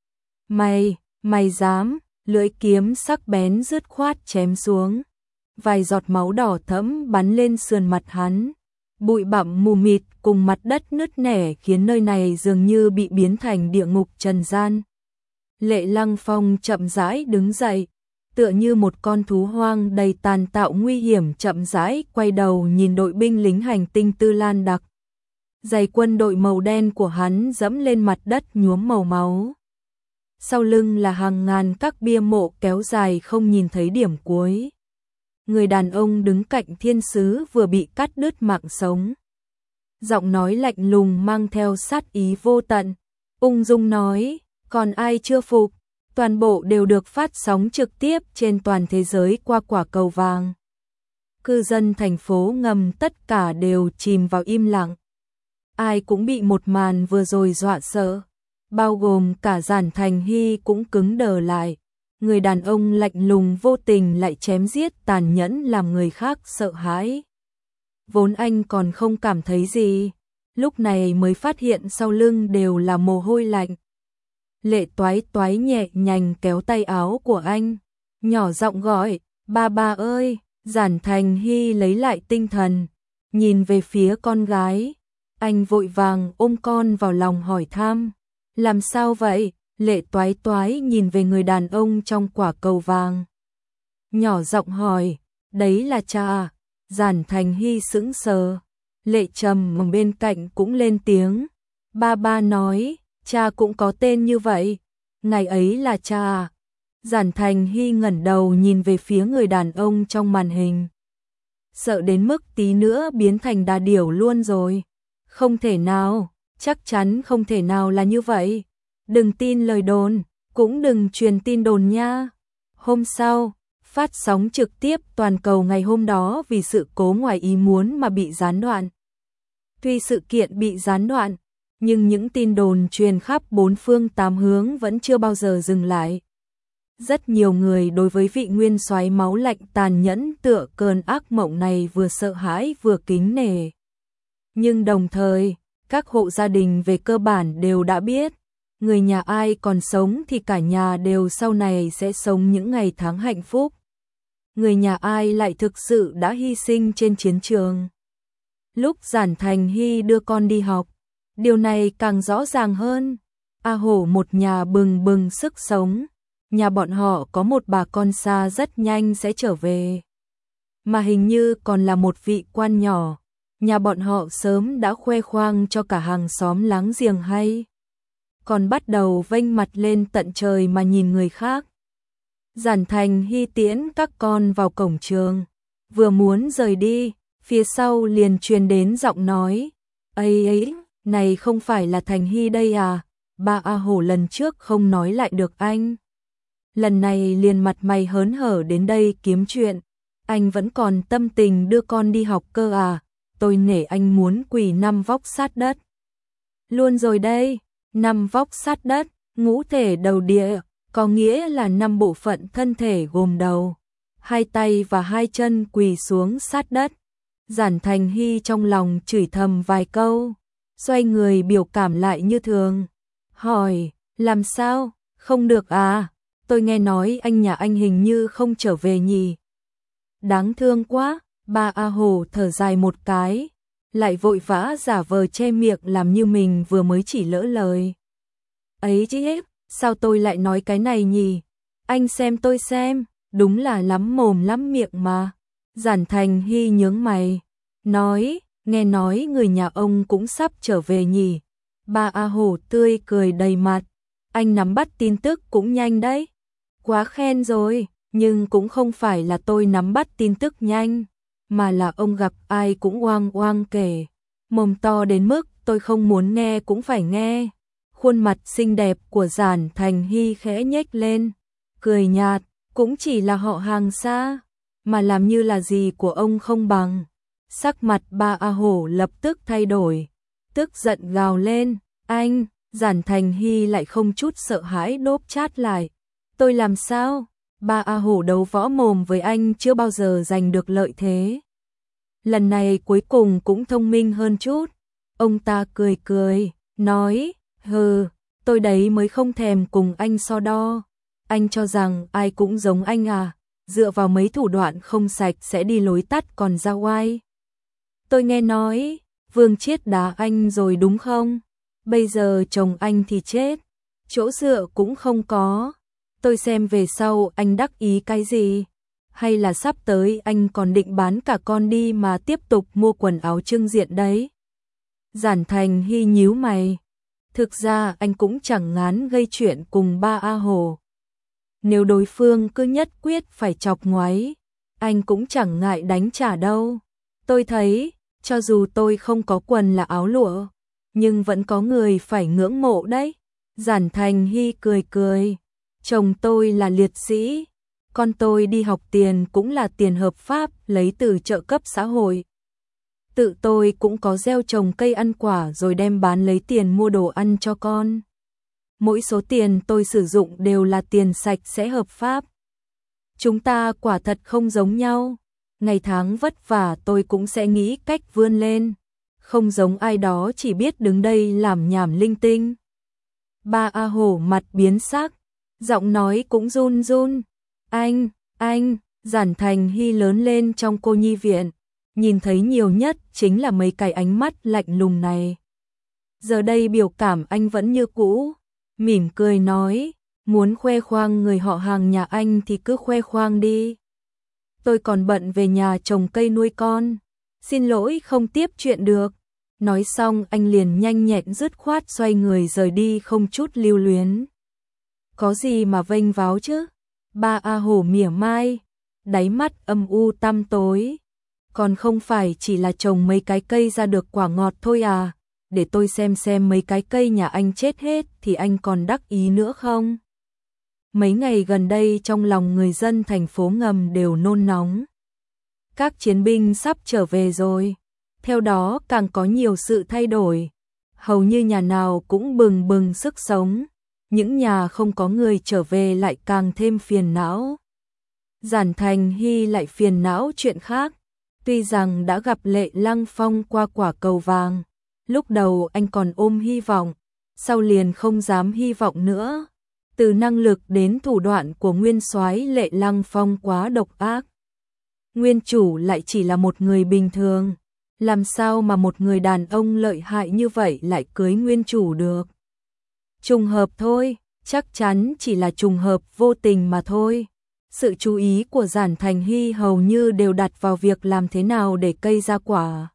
Mày, mày dám, lưỡi kiếm sắc bén dứt khoát chém xuống. Vài giọt máu đỏ thẫm bắn lên sườn mặt hắn. Bụi bặm mù mịt cùng mặt đất nứt nẻ khiến nơi này dường như bị biến thành địa ngục trần gian. Lệ Lăng Phong chậm rãi đứng dậy, tựa như một con thú hoang đầy tàn tạo nguy hiểm chậm rãi quay đầu nhìn đội binh lính hành tinh Tư Lan Đặc. Giày quân đội màu đen của hắn dẫm lên mặt đất nhuốm màu máu. Sau lưng là hàng ngàn các bia mộ kéo dài không nhìn thấy điểm cuối. Người đàn ông đứng cạnh thiên sứ vừa bị cắt đứt mạng sống. Giọng nói lạnh lùng mang theo sát ý vô tận, ung dung nói, còn ai chưa phục, toàn bộ đều được phát sóng trực tiếp trên toàn thế giới qua quả cầu vàng. Cư dân thành phố ngầm tất cả đều chìm vào im lặng. Ai cũng bị một màn vừa rồi dọa sợ, bao gồm cả Giản Thành Hy cũng cứng đờ lại. Người đàn ông lạnh lùng vô tình lại chém giết tàn nhẫn làm người khác sợ hãi. Vốn anh còn không cảm thấy gì, lúc này mới phát hiện sau lưng đều là mồ hôi lạnh. Lệ Toái Toái nhẹ nhàng kéo tay áo của anh, nhỏ giọng gọi, ba ba ơi. Giản Thành Hy lấy lại tinh thần, nhìn về phía con gái. Anh vội vàng ôm con vào lòng hỏi thăm, làm sao vậy? Lệ Toái Toái nhìn về người đàn ông trong quả cầu vàng, nhỏ giọng hỏi, đấy là cha à? Giản Thành Hy sững sờ. Lệ Trầm ở bên cạnh cũng lên tiếng, ba ba nói, cha cũng có tên như vậy, ngày ấy là cha à? Giản Thành Hy ngẩng đầu nhìn về phía người đàn ông trong màn hình, sợ đến mức tí nữa biến thành đà điểu luôn rồi. Không thể nào, chắc chắn không thể nào là như vậy. Đừng tin lời đồn, cũng đừng truyền tin đồn nha. Hôm sau, phát sóng trực tiếp toàn cầu ngày hôm đó vì sự cố ngoài ý muốn mà bị gián đoạn. Tuy sự kiện bị gián đoạn, nhưng những tin đồn truyền khắp bốn phương tám hướng vẫn chưa bao giờ dừng lại. Rất nhiều người đối với vị nguyên soái máu lạnh tàn nhẫn tựa cơn ác mộng này vừa sợ hãi vừa kính nể. Nhưng đồng thời, các hộ gia đình về cơ bản đều đã biết, người nhà Ai còn sống thì cả nhà đều sau này sẽ sống những ngày tháng hạnh phúc. Người nhà Ai lại thực sự đã hy sinh trên chiến trường. Lúc Giản Thành Hy đưa con đi học, điều này càng rõ ràng hơn. A Hổ một nhà bừng bừng sức sống, nhà bọn họ có một bà con xa rất nhanh sẽ trở về. Mà hình như còn là một vị quan nhỏ, nhà bọn họ sớm đã khoe khoang cho cả hàng xóm láng giềng hay. Còn bắt đầu vênh mặt lên tận trời mà nhìn người khác. Giản Thành Hy tiễn các con vào cổng trường, vừa muốn rời đi, phía sau liền truyền đến giọng nói, ấy ấy, này không phải là Thành Hy đây à, ba A Hổ lần trước không nói lại được anh. Lần này liền mặt mày hớn hở đến đây kiếm chuyện, anh vẫn còn tâm tình đưa con đi học cơ à, tôi nể anh muốn quỳ năm vóc sát đất. Luôn rồi đây, năm vóc sát đất, ngũ thể đầu địa, có nghĩa là năm bộ phận thân thể gồm đầu, hai tay và hai chân quỳ xuống sát đất. Giản Thành Hy trong lòng chửi thầm vài câu, xoay người biểu cảm lại như thường, hỏi, làm sao, không được à, tôi nghe nói anh nhà anh hình như không trở về nhỉ. Đáng thương quá, ba A Hổ thở dài một cái, lại vội vã giả vờ che miệng làm như mình vừa mới chỉ lỡ lời. Ấy chứ, sao tôi lại nói cái này nhỉ? Anh xem tôi xem, đúng là lắm mồm lắm miệng mà. Giản Thành Hy nhướng mày, nói, nghe nói người nhà ông cũng sắp trở về nhỉ. Ba A Hổ tươi cười đầy mặt, anh nắm bắt tin tức cũng nhanh đấy. Quá khen rồi, nhưng cũng không phải là tôi nắm bắt tin tức nhanh, mà là ông gặp ai cũng oang oang kể, mồm to đến mức tôi không muốn nghe cũng phải nghe. Khuôn mặt xinh đẹp của Giản Thành Hy khẽ nhếch lên, cười nhạt, cũng chỉ là họ hàng xa, mà làm như là gì của ông không bằng. Sắc mặt Ba A Hổ lập tức thay đổi, tức giận gào lên, anh, Giản Thành Hy lại không chút sợ hãi đốp chát lại. Tôi làm sao? Ba A Hổ đấu võ mồm với anh chưa bao giờ giành được lợi thế. Lần này cuối cùng cũng thông minh hơn chút. Ông ta cười cười, nói, hừ, tôi đấy mới không thèm cùng anh so đo. Anh cho rằng ai cũng giống anh à, dựa vào mấy thủ đoạn không sạch sẽ đi lối tắt còn ra oai. Tôi nghe nói, Vương Chiết đá anh rồi đúng không? Bây giờ chồng anh thì chết, chỗ dựa cũng không có. Tôi xem về sau anh đắc ý cái gì? Hay là sắp tới anh còn định bán cả con đi mà tiếp tục mua quần áo trưng diện đấy? Giản Thành Hy nhíu mày. Thực ra anh cũng chẳng ngán gây chuyện cùng Ba A Hổ. Nếu đối phương cứ nhất quyết phải chọc ngoáy, anh cũng chẳng ngại đánh trả đâu. Tôi thấy, cho dù tôi không có quần là áo lụa, nhưng vẫn có người phải ngưỡng mộ đấy. Giản Thành Hy cười cười. Chồng tôi là liệt sĩ, con tôi đi học tiền cũng là tiền hợp pháp lấy từ trợ cấp xã hội. Tự tôi cũng có gieo trồng cây ăn quả rồi đem bán lấy tiền mua đồ ăn cho con. Mỗi số tiền tôi sử dụng đều là tiền sạch sẽ hợp pháp. Chúng ta quả thật không giống nhau. Ngày tháng vất vả tôi cũng sẽ nghĩ cách vươn lên. Không giống ai đó chỉ biết đứng đây làm nhảm linh tinh. Ba A Hổ mặt biến sắc, giọng nói cũng run run. Anh, anh, Giản Thành Hy lớn lên trong cô nhi viện, nhìn thấy nhiều nhất chính là mấy cái ánh mắt lạnh lùng này. Giờ đây biểu cảm anh vẫn như cũ, mỉm cười nói, muốn khoe khoang người họ hàng nhà anh thì cứ khoe khoang đi. Tôi còn bận về nhà trồng cây nuôi con, xin lỗi không tiếp chuyện được. Nói xong anh liền nhanh nhẹn dứt khoát xoay người rời đi không chút lưu luyến. Có gì mà vênh váo chứ? Ba A Hổ mỉa mai, đáy mắt âm u tăm tối. Còn không phải chỉ là trồng mấy cái cây ra được quả ngọt thôi à? Để tôi xem xem mấy cái cây nhà anh chết hết thì anh còn đắc ý nữa không? Mấy ngày gần đây trong lòng người dân thành phố Ngầm đều nôn nóng. Các chiến binh sắp trở về rồi. Theo đó càng có nhiều sự thay đổi. Hầu như nhà nào cũng bừng bừng sức sống. Những nhà không có người trở về lại càng thêm phiền não. Giản Thành Hy lại phiền não chuyện khác. Tuy rằng đã gặp Lệ Lăng Phong qua quả cầu vàng, lúc đầu anh còn ôm hy vọng, sau liền không dám hy vọng nữa. Từ năng lực đến thủ đoạn của nguyên soái Lệ Lăng Phong quá độc ác. Nguyên chủ lại chỉ là một người bình thường, làm sao mà một người đàn ông lợi hại như vậy lại cưới nguyên chủ được? Trùng hợp thôi, chắc chắn chỉ là trùng hợp vô tình mà thôi. Sự chú ý của Giản Thành Hy hầu như đều đặt vào việc làm thế nào để cây ra quả.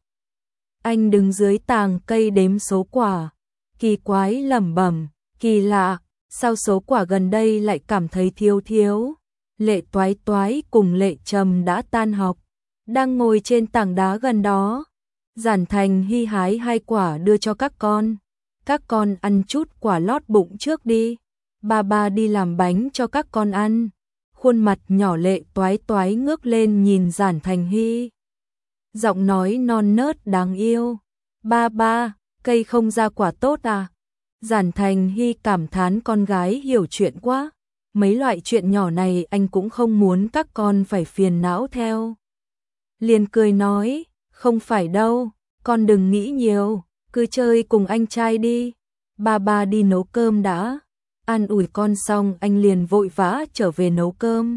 Anh đứng dưới tàng cây đếm số quả, kỳ quái lẩm bẩm, kỳ lạ, sao số quả gần đây lại cảm thấy thiếu thiếu. Lệ Toái Toái cùng Lệ Trầm đã tan học, đang ngồi trên tảng đá gần đó. Giản Thành Hy hái hai quả đưa cho các con. Các con ăn chút quả lót bụng trước đi. Ba ba đi làm bánh cho các con ăn. Khuôn mặt nhỏ Lệ Toái Toái ngước lên nhìn Giản Thành Hy. Giọng nói non nớt đáng yêu. Ba ba, cây không ra quả tốt à? Giản Thành Hy cảm thán con gái hiểu chuyện quá. Mấy loại chuyện nhỏ này anh cũng không muốn các con phải phiền não theo. Liền cười nói, không phải đâu, con đừng nghĩ nhiều, cứ chơi cùng anh trai đi. Ba ba đi nấu cơm đã. An ủi con xong anh liền vội vã trở về nấu cơm.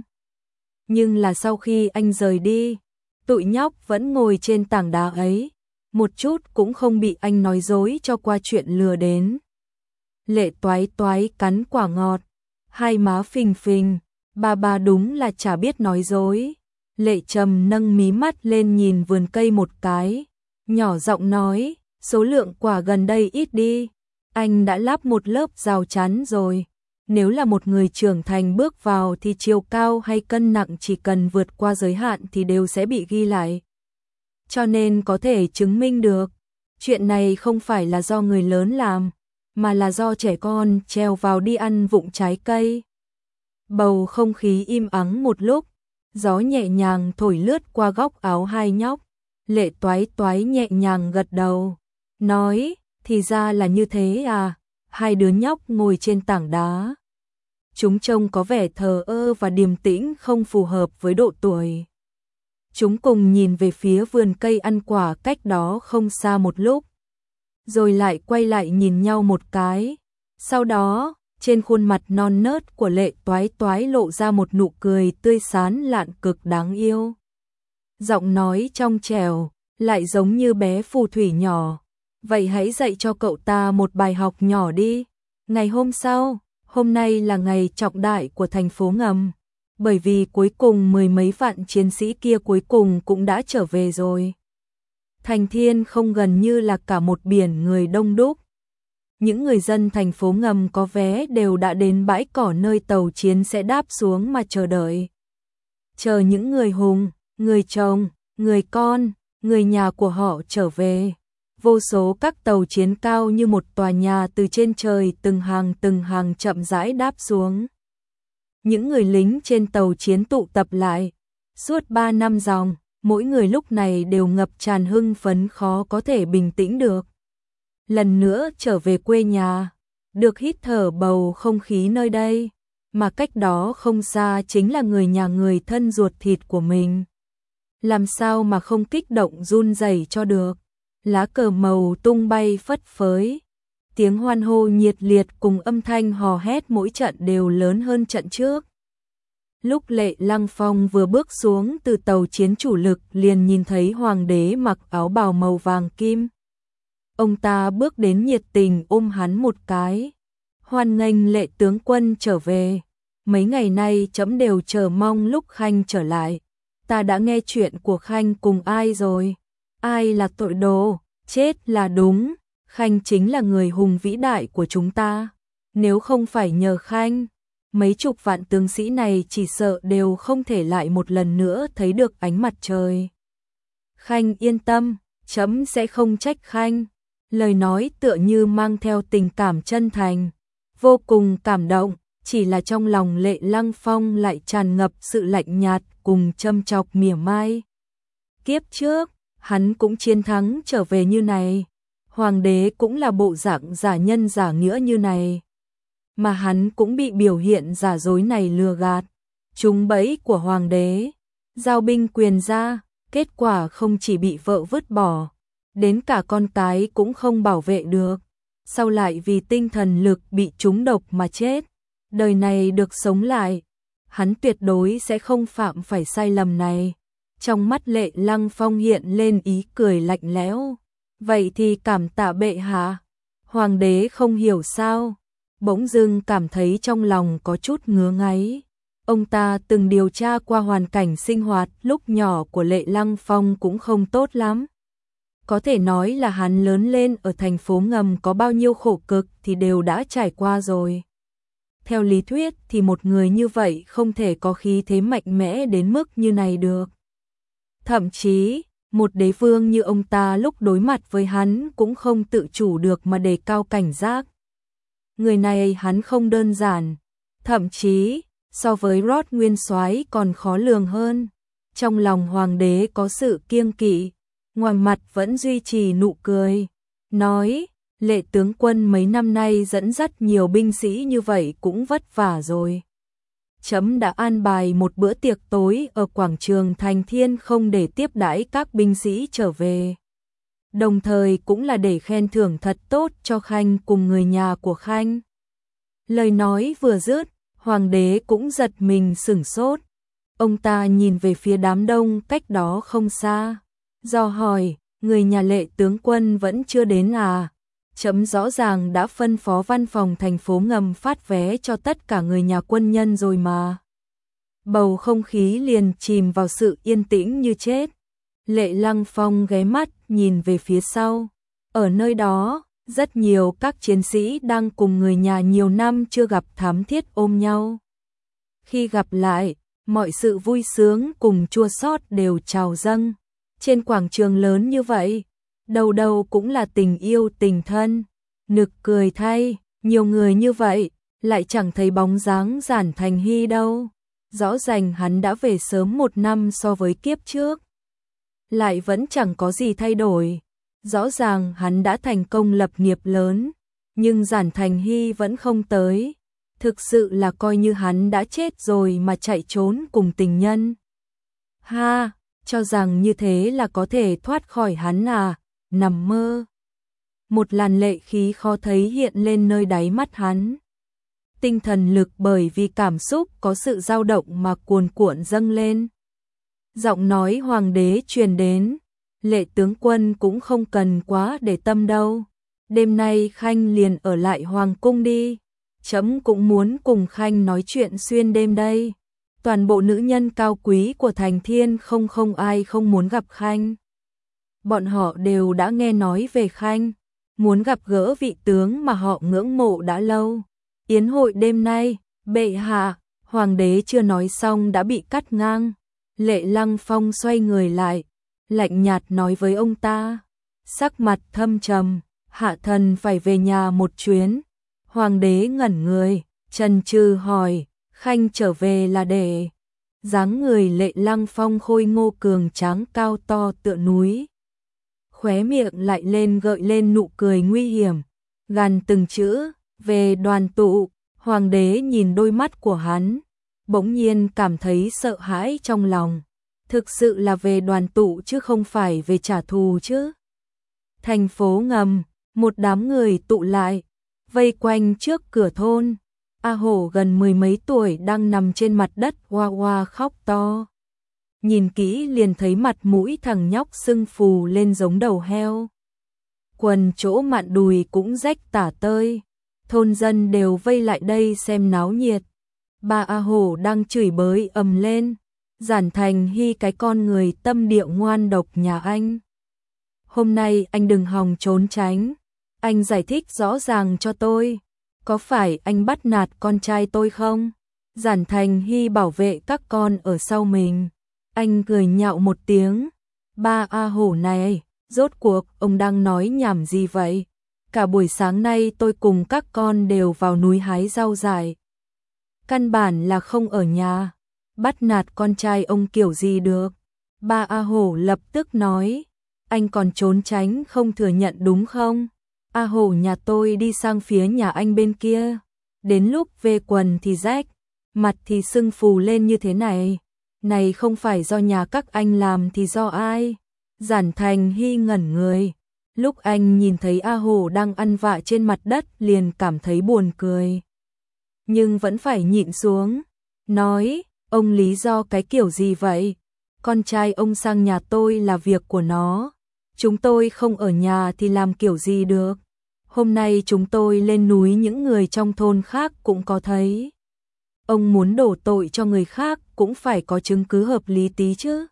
Nhưng là sau khi anh rời đi, tụi nhóc vẫn ngồi trên tảng đá ấy, một chút cũng không bị anh nói dối cho qua chuyện lừa đến. Lệ Toái Toái cắn quả ngọt, hai má phình phình, ba ba đúng là chả biết nói dối. Lệ Trầm nâng mí mắt lên nhìn vườn cây một cái, nhỏ giọng nói, số lượng quả gần đây ít đi, anh đã lắp một lớp rào chắn rồi. Nếu là một người trưởng thành bước vào thì chiều cao hay cân nặng chỉ cần vượt qua giới hạn thì đều sẽ bị ghi lại. cho nên có thể chứng minh được. Chuyện này không phải là do người lớn làm, mà là do trẻ con trèo vào đi ăn vụng trái cây. Bầu không khí im ắng một lúc, gió nhẹ nhàng thổi lướt qua góc áo hai nhóc. Lệ Toái Toái nhẹ nhàng gật đầu, nói, thì ra là như thế à. Hai đứa nhóc ngồi trên tảng đá. Chúng trông có vẻ thờ ơ và điềm tĩnh, không phù hợp với độ tuổi. Chúng cùng nhìn về phía vườn cây ăn quả cách đó không xa một lúc, rồi lại quay lại nhìn nhau một cái. Sau đó, trên khuôn mặt non nớt của Lệ Toái Toái lộ ra một nụ cười tươi sán lạn cực đáng yêu. Giọng nói trong trẻo, lại giống như bé phù thủy nhỏ. Vậy hãy dạy cho cậu ta một bài học nhỏ đi. Ngày hôm sau, hôm nay là ngày trọng đại của thành phố ngầm, bởi vì cuối cùng mười mấy vạn chiến sĩ kia cuối cùng cũng đã trở về rồi. Thành Thiên không gần như là cả một biển người đông đúc. Những người dân thành phố ngầm có vé đều đã đến bãi cỏ nơi tàu chiến sẽ đáp xuống mà chờ đợi. Chờ những người hùng, người chồng, người con, người nhà của họ trở về. Vô số các tàu chiến cao như một tòa nhà từ trên trời từng hàng từng hàng chậm rãi đáp xuống. Những người lính trên tàu chiến tụ tập lại. Suốt ba năm dòng, mỗi người lúc này đều ngập tràn hưng phấn khó có thể bình tĩnh được. Lần nữa trở về quê nhà, được hít thở bầu không khí nơi đây, mà cách đó không xa chính là người nhà người thân ruột thịt của mình. Làm sao mà không kích động run rẩy cho được. Lá cờ màu tung bay phất phới, tiếng hoan hô nhiệt liệt cùng âm thanh hò hét mỗi trận đều lớn hơn trận trước. Lúc Lệ Lăng Phong vừa bước xuống từ tàu chiến chủ lực liền nhìn thấy hoàng đế mặc áo bào màu vàng kim. Ông ta bước đến nhiệt tình ôm hắn một cái. Hoan nghênh Lệ tướng quân trở về. Mấy ngày nay trẫm đều chờ mong lúc Khanh trở lại. Ta đã nghe chuyện của Khanh cùng ai rồi? Ai là tội đồ? Chết là đúng. Khanh chính là người hùng vĩ đại của chúng ta. Nếu không phải nhờ Khanh, mấy chục vạn tướng sĩ này chỉ sợ đều không thể lại một lần nữa thấy được ánh mặt trời. Khanh yên tâm, trẫm sẽ không trách Khanh. Lời nói tựa như mang theo tình cảm chân thành, vô cùng cảm động, chỉ là trong lòng Lệ Lăng Phong lại tràn ngập sự lạnh nhạt cùng châm chọc mỉa mai. Kiếp trước, hắn cũng chiến thắng trở về như này, hoàng đế cũng là bộ dạng giả nhân giả nghĩa như này, mà hắn cũng bị biểu hiện giả dối này lừa gạt, trúng bẫy của hoàng đế, giao binh quyền ra, kết quả không chỉ bị vợ vứt bỏ, đến cả con cái cũng không bảo vệ được, sau lại vì tinh thần lực bị trúng độc mà chết, đời này được sống lại, hắn tuyệt đối sẽ không phạm phải sai lầm này. Trong mắt Lệ Lăng Phong hiện lên ý cười lạnh lẽo. Vậy thì cảm tạ bệ hạ. Hoàng đế không hiểu sao, bỗng dưng cảm thấy trong lòng có chút ngứa ngáy. Ông ta từng điều tra qua hoàn cảnh sinh hoạt lúc nhỏ của Lệ Lăng Phong cũng không tốt lắm. Có thể nói là hắn lớn lên ở thành phố ngầm có bao nhiêu khổ cực thì đều đã trải qua rồi. Theo lý thuyết thì một người như vậy không thể có khí thế mạnh mẽ đến mức như này được. Thậm chí, một đế vương như ông ta lúc đối mặt với hắn cũng không tự chủ được mà đề cao cảnh giác. Người này hắn không đơn giản, thậm chí, so với Rod Nguyên Soái còn khó lường hơn. Trong lòng hoàng đế có sự kiêng kỵ, ngoài mặt vẫn duy trì nụ cười, nói, Lệ tướng quân mấy năm nay dẫn dắt nhiều binh sĩ như vậy cũng vất vả rồi. Trẫm đã an bài một bữa tiệc tối ở quảng trường Thành Thiên không để tiếp đãi các binh sĩ trở về. Đồng thời cũng là để khen thưởng thật tốt cho Khanh cùng người nhà của Khanh. Lời nói vừa dứt, hoàng đế cũng giật mình sửng sốt. Ông ta nhìn về phía đám đông cách đó không xa, do hỏi, người nhà Lệ tướng quân vẫn chưa đến à? Trẫm rõ ràng đã phân phó văn phòng thành phố ngầm phát vé cho tất cả người nhà quân nhân rồi mà. Bầu không khí liền chìm vào sự yên tĩnh như chết. Lệ Lăng Phong ghé mắt nhìn về phía sau. Ở nơi đó, rất nhiều các chiến sĩ đang cùng người nhà nhiều năm chưa gặp thắm thiết ôm nhau. Khi gặp lại, mọi sự vui sướng cùng chua xót đều trào dâng. Trên quảng trường lớn như vậy, đầu đầu cũng là tình yêu tình thân. Nực cười thay, nhiều người như vậy, lại chẳng thấy bóng dáng Giản Thành Hy đâu. Rõ ràng hắn đã về sớm một năm so với kiếp trước. Lại vẫn chẳng có gì thay đổi. Rõ ràng hắn đã thành công lập nghiệp lớn, nhưng Giản Thành Hy vẫn không tới. Thực sự là coi như hắn đã chết rồi mà chạy trốn cùng tình nhân. Ha, cho rằng như thế là có thể thoát khỏi hắn à, nằm mơ. Một làn lệ khí khó thấy hiện lên nơi đáy mắt hắn. Tinh thần lực bởi vì cảm xúc có sự dao động mà cuồn cuộn dâng lên. Giọng nói hoàng đế truyền đến, Lệ tướng quân cũng không cần quá để tâm đâu. Đêm nay Khanh liền ở lại hoàng cung đi. Trẫm cũng muốn cùng Khanh nói chuyện xuyên đêm đây. Toàn bộ nữ nhân cao quý của thành thiên không không ai không muốn gặp Khanh. Bọn họ đều đã nghe nói về Khanh, muốn gặp gỡ vị tướng mà họ ngưỡng mộ đã lâu. Yến hội đêm nay, bệ hạ, hoàng đế chưa nói xong đã bị cắt ngang. Lệ Lăng Phong xoay người lại, lạnh nhạt nói với ông ta, sắc mặt thâm trầm, hạ thần phải về nhà một chuyến. Hoàng đế ngẩn người, chần chừ hỏi, Khanh trở về là để... Dáng người Lệ Lăng Phong khôi ngô cường tráng cao to tựa núi. Khóe miệng lại lên gợi lên nụ cười nguy hiểm, gằn từng chữ, về đoàn tụ. Hoàng đế nhìn đôi mắt của hắn, bỗng nhiên cảm thấy sợ hãi trong lòng. Thực sự là về đoàn tụ chứ không phải về trả thù chứ. Thành phố ngầm, một đám người tụ lại, vây quanh trước cửa thôn. A Hổ gần mười mấy tuổi đang nằm trên mặt đất hoa hoa khóc to. Nhìn kỹ liền thấy mặt mũi thằng nhóc sưng phù lên giống đầu heo. Quần chỗ mạn đùi cũng rách tả tơi. Thôn dân đều vây lại đây xem náo nhiệt. Ba A Hổ đang chửi bới ầm lên. Giản Thành Hy cái con người tâm địa ngoan độc nhà anh. Hôm nay anh đừng hòng trốn tránh. Anh giải thích rõ ràng cho tôi. Có phải anh bắt nạt con trai tôi không? Giản Thành Hy bảo vệ các con ở sau mình. Anh cười nhạo một tiếng. Ba A Hổ này, rốt cuộc ông đang nói nhảm gì vậy? Cả buổi sáng nay tôi cùng các con đều vào núi hái rau dại. Căn bản là không ở nhà. Bắt nạt con trai ông kiểu gì được? Ba A Hổ lập tức nói. Anh còn trốn tránh không thừa nhận đúng không? A Hổ nhà tôi đi sang phía nhà anh bên kia. Đến lúc về quần thì rách, mặt thì sưng phù lên như thế này. Này không phải do nhà các anh làm thì do ai? Giản Thành Hy ngẩn người. Lúc anh nhìn thấy A Hổ đang ăn vạ trên mặt đất liền cảm thấy buồn cười. Nhưng vẫn phải nhịn xuống. Nói, ông lý do cái kiểu gì vậy? Con trai ông sang nhà tôi là việc của nó. Chúng tôi không ở nhà thì làm kiểu gì được? Hôm nay chúng tôi lên núi những người trong thôn khác cũng có thấy. Ông muốn đổ tội cho người khác cũng phải có chứng cứ hợp lý tí chứ.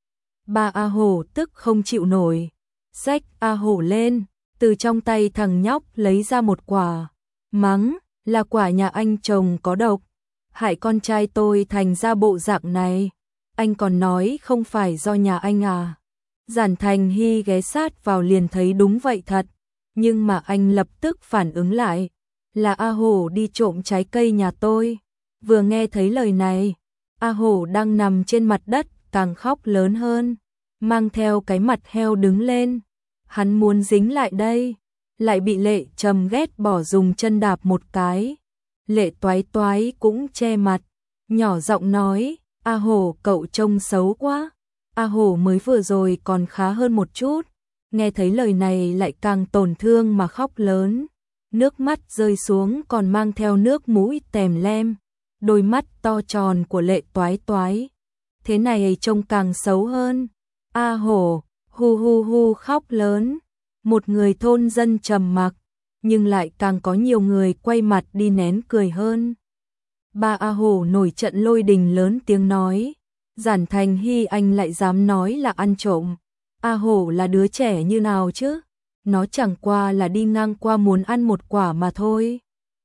Ba A Hổ tức không chịu nổi. Xách A Hổ lên, từ trong tay thằng nhóc lấy ra một quả. Mắng, là quả nhà anh trồng có độc. Hại con trai tôi thành ra bộ dạng này. Anh còn nói không phải do nhà anh à. Giản Thành Hy ghé sát vào liền thấy đúng vậy thật. Nhưng mà anh lập tức phản ứng lại. Là A Hổ đi trộm trái cây nhà tôi. Vừa nghe thấy lời này, A Hổ đang nằm trên mặt đất càng khóc lớn hơn. Mang theo cái mặt heo đứng lên. Hắn muốn dính lại đây. Lại bị Lệ Trầm ghét bỏ dùng chân đạp một cái. Lệ Toái Toái cũng che mặt. Nhỏ giọng nói, A Hổ cậu trông xấu quá. A Hổ mới vừa rồi còn khá hơn một chút. Nghe thấy lời này lại càng tổn thương mà khóc lớn. Nước mắt rơi xuống còn mang theo nước mũi tèm lem. Đôi mắt to tròn của Lệ Toái Toái. Thế này trông càng xấu hơn. A Hổ, hu hu hu khóc lớn. Một người thôn dân trầm mặc, nhưng lại càng có nhiều người quay mặt đi nén cười hơn. Ba A Hổ nổi trận lôi đình lớn tiếng nói. Giản Thành Hy anh lại dám nói là ăn trộm. A Hổ là đứa trẻ như nào chứ? Nó chẳng qua là đi ngang qua muốn ăn một quả mà thôi.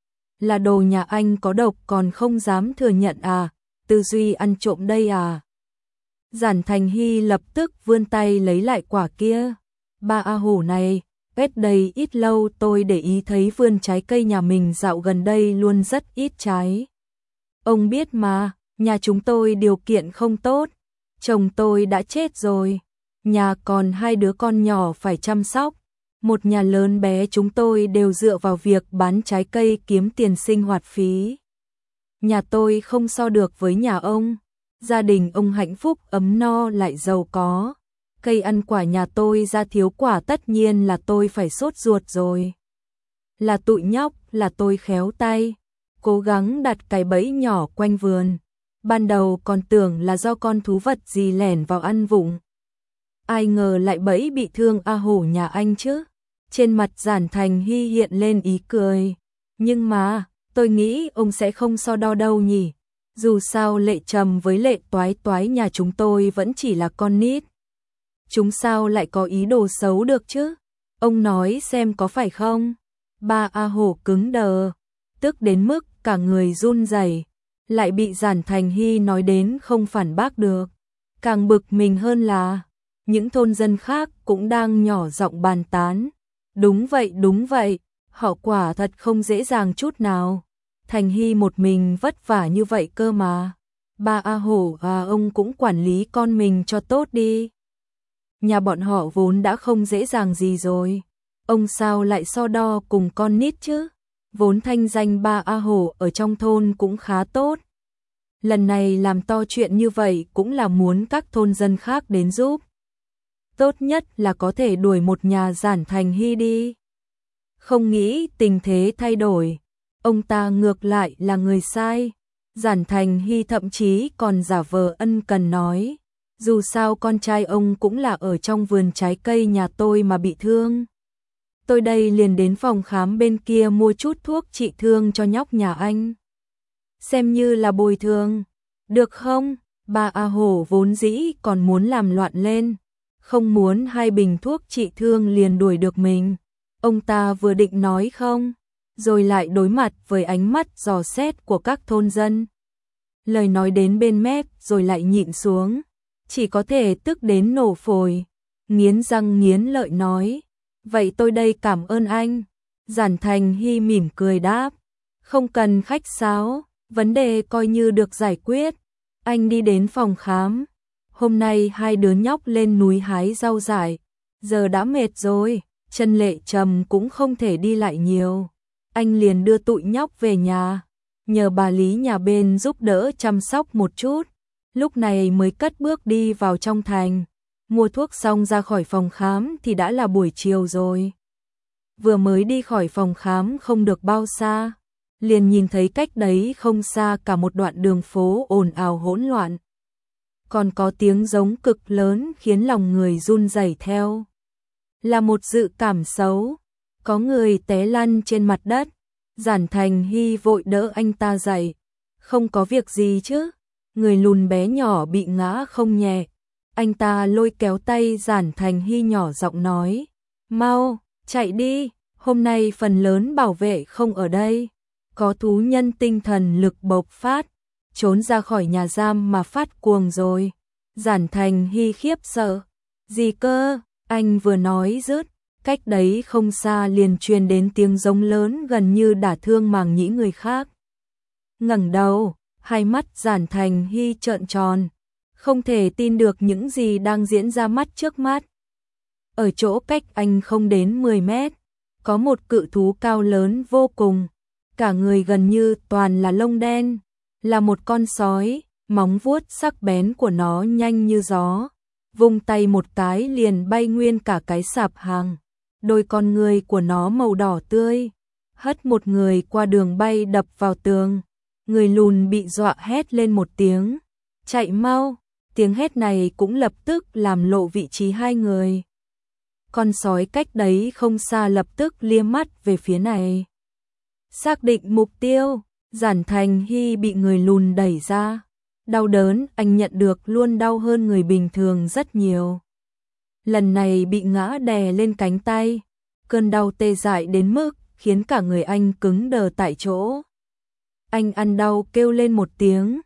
Là đồ nhà anh có độc còn không dám thừa nhận à? Tư duy ăn trộm đây à? Giản Thành Hy lập tức vươn tay lấy lại quả kia. Ba A Hổ này, cách đây ít lâu tôi để ý thấy vườn trái cây nhà mình dạo gần đây luôn rất ít trái. Ông biết mà, nhà chúng tôi điều kiện không tốt, chồng tôi đã chết rồi, nhà còn hai đứa con nhỏ phải chăm sóc. Một nhà lớn bé chúng tôi đều dựa vào việc bán trái cây kiếm tiền sinh hoạt phí. Nhà tôi không so được với nhà ông, gia đình ông hạnh phúc ấm no lại giàu có. Cây ăn quả nhà tôi ra thiếu quả tất nhiên là tôi phải sốt ruột rồi. Là tụi nhóc, là tôi khéo tay, cố gắng đặt cái bẫy nhỏ quanh vườn. Ban đầu còn tưởng là do con thú vật gì lẻn vào ăn vụng. Ai ngờ lại bẫy bị thương A Hổ nhà anh chứ. Trên mặt Giản Thành Hy hiện lên ý cười. Nhưng mà, tôi nghĩ ông sẽ không so đo đâu nhỉ. Dù sao Lệ Trầm với Lệ Toái Toái nhà chúng tôi vẫn chỉ là con nít. Chúng sao lại có ý đồ xấu được chứ? Ông nói xem có phải không? Ba A Hổ cứng đờ, tức đến mức cả người run rẩy, lại bị Giản Thành Hy nói đến không phản bác được. Càng bực mình hơn là, những thôn dân khác cũng đang nhỏ giọng bàn tán. Đúng vậy, đúng vậy, họ quả thật không dễ dàng chút nào. Thành Hy một mình vất vả như vậy cơ mà. Ba A Hổ à, ông cũng quản lý con mình cho tốt đi. Nhà bọn họ vốn đã không dễ dàng gì rồi. Ông sao lại so đo cùng con nít chứ? Vốn thanh danh Ba A Hổ ở trong thôn cũng khá tốt. Lần này làm to chuyện như vậy cũng là muốn các thôn dân khác đến giúp. Tốt nhất là có thể đuổi một nhà Giản Thành Hy đi. Không nghĩ tình thế thay đổi, ông ta ngược lại là người sai. Giản Thành Hy thậm chí còn giả vờ ân cần nói, dù sao con trai ông cũng là ở trong vườn trái cây nhà tôi mà bị thương. Tôi đây liền đến phòng khám bên kia mua chút thuốc trị thương cho nhóc nhà anh. Xem như là bồi thường, được không? Ba A Hổ vốn dĩ còn muốn làm loạn lên, không muốn hai bình thuốc trị thương liền đuổi được mình. Ông ta vừa định nói không, rồi lại đối mặt với ánh mắt dò xét của các thôn dân. Lời nói đến bên mép rồi lại nhịn xuống, chỉ có thể tức đến nổ phổi, nghiến răng nghiến lợi nói, vậy tôi đây cảm ơn anh. Giản Thành Hy mỉm cười đáp, không cần khách sáo, vấn đề coi như được giải quyết. Anh đi đến phòng khám. Hôm nay hai đứa nhóc lên núi hái rau dại, giờ đã mệt rồi, chân Lệ Trầm cũng không thể đi lại nhiều. Anh liền đưa tụi nhóc về nhà, nhờ bà Lý nhà bên giúp đỡ chăm sóc một chút. Lúc này mới cất bước đi vào trong thành. Mua thuốc xong ra khỏi phòng khám thì đã là buổi chiều rồi. Vừa mới đi khỏi phòng khám không được bao xa, liền nhìn thấy cách đấy không xa cả một đoạn đường phố ồn ào hỗn loạn. Còn có tiếng giống cực lớn khiến lòng người run rẩy theo. Là một dự cảm xấu, có người té lăn trên mặt đất. Giản Thành Hy vội đỡ anh ta dậy. Không có việc gì chứ? Người lùn bé nhỏ bị ngã không nhẹ. Anh ta lôi kéo tay Giản Thành Hy nhỏ giọng nói, mau, chạy đi, hôm nay phần lớn bảo vệ không ở đây. Có thú nhân tinh thần lực bộc phát, trốn ra khỏi nhà giam mà phát cuồng rồi. Giản Thành Hy khiếp sợ, gì cơ? Anh vừa nói dứt, cách đấy không xa liền truyền đến tiếng giống lớn gần như đả thương màng nhĩ người khác. Ngẩng đầu, hai mắt Giản Thành Hy trợn tròn, không thể tin được những gì đang diễn ra mắt trước mắt. Ở chỗ cách anh không đến mười mét, có một cự thú cao lớn vô cùng, cả người gần như toàn là lông đen, là một con sói, móng vuốt sắc bén của nó nhanh như gió, vung tay một cái liền bay nguyên cả cái sạp hàng. Đôi con người của nó màu đỏ tươi, hất một người qua đường bay đập vào tường. Người lùn bị dọa hét lên một tiếng, chạy mau. Tiếng hét này cũng lập tức làm lộ vị trí hai người. Con sói cách đấy không xa lập tức lia mắt về phía này. Xác định mục tiêu, Giản Thành Hy bị người lùn đẩy ra. Đau đớn anh nhận được luôn đau hơn người bình thường rất nhiều. Lần này bị ngã đè lên cánh tay, cơn đau tê dại đến mức khiến cả người anh cứng đờ tại chỗ. Anh ăn đau kêu lên một tiếng,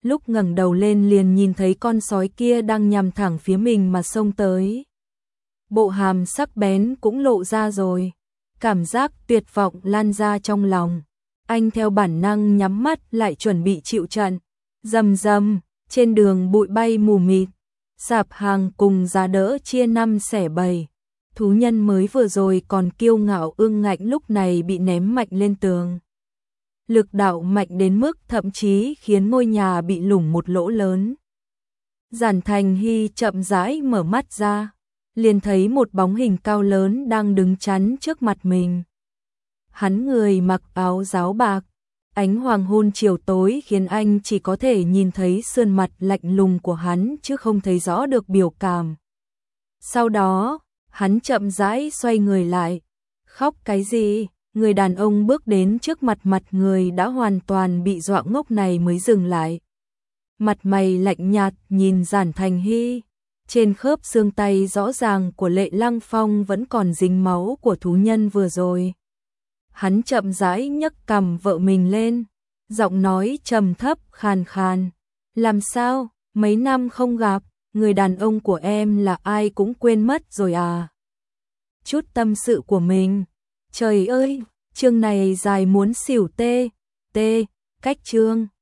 lúc ngẩng đầu lên liền nhìn thấy con sói kia đang nhằm thẳng phía mình mà xông tới. Bộ hàm sắc bén cũng lộ ra rồi, cảm giác tuyệt vọng lan ra trong lòng. Anh theo bản năng nhắm mắt lại chuẩn bị chịu trận. Rầm rầm, trên đường bụi bay mù mịt, sạp hàng cùng giá đỡ chia năm xẻ bảy. Thú nhân mới vừa rồi còn kiêu ngạo ương ngạnh lúc này bị ném mạnh lên tường. Lực đạo mạnh đến mức thậm chí khiến ngôi nhà bị lủng một lỗ lớn. Giản Thành Hy chậm rãi mở mắt ra, liền thấy một bóng hình cao lớn đang đứng chắn trước mặt mình. Hắn người mặc áo giáo bạc, ánh hoàng hôn chiều tối khiến anh chỉ có thể nhìn thấy sườn mặt lạnh lùng của hắn chứ không thấy rõ được biểu cảm. Sau đó, hắn chậm rãi xoay người lại. Khóc cái gì? Người đàn ông bước đến trước mặt mặt người đã hoàn toàn bị dọa ngốc này mới dừng lại. Mặt mày lạnh nhạt nhìn Giản Thành Hy. Trên khớp xương tay rõ ràng của Lệ Lăng Phong vẫn còn dính máu của thú nhân vừa rồi. Hắn chậm rãi nhấc cằm vợ mình lên, giọng nói trầm thấp khàn khàn. Làm sao, mấy năm không gặp, người đàn ông của em là ai cũng quên mất rồi à? Chút tâm sự của mình. Trời ơi, chương này dài muốn xỉu tê, tê, cách chương.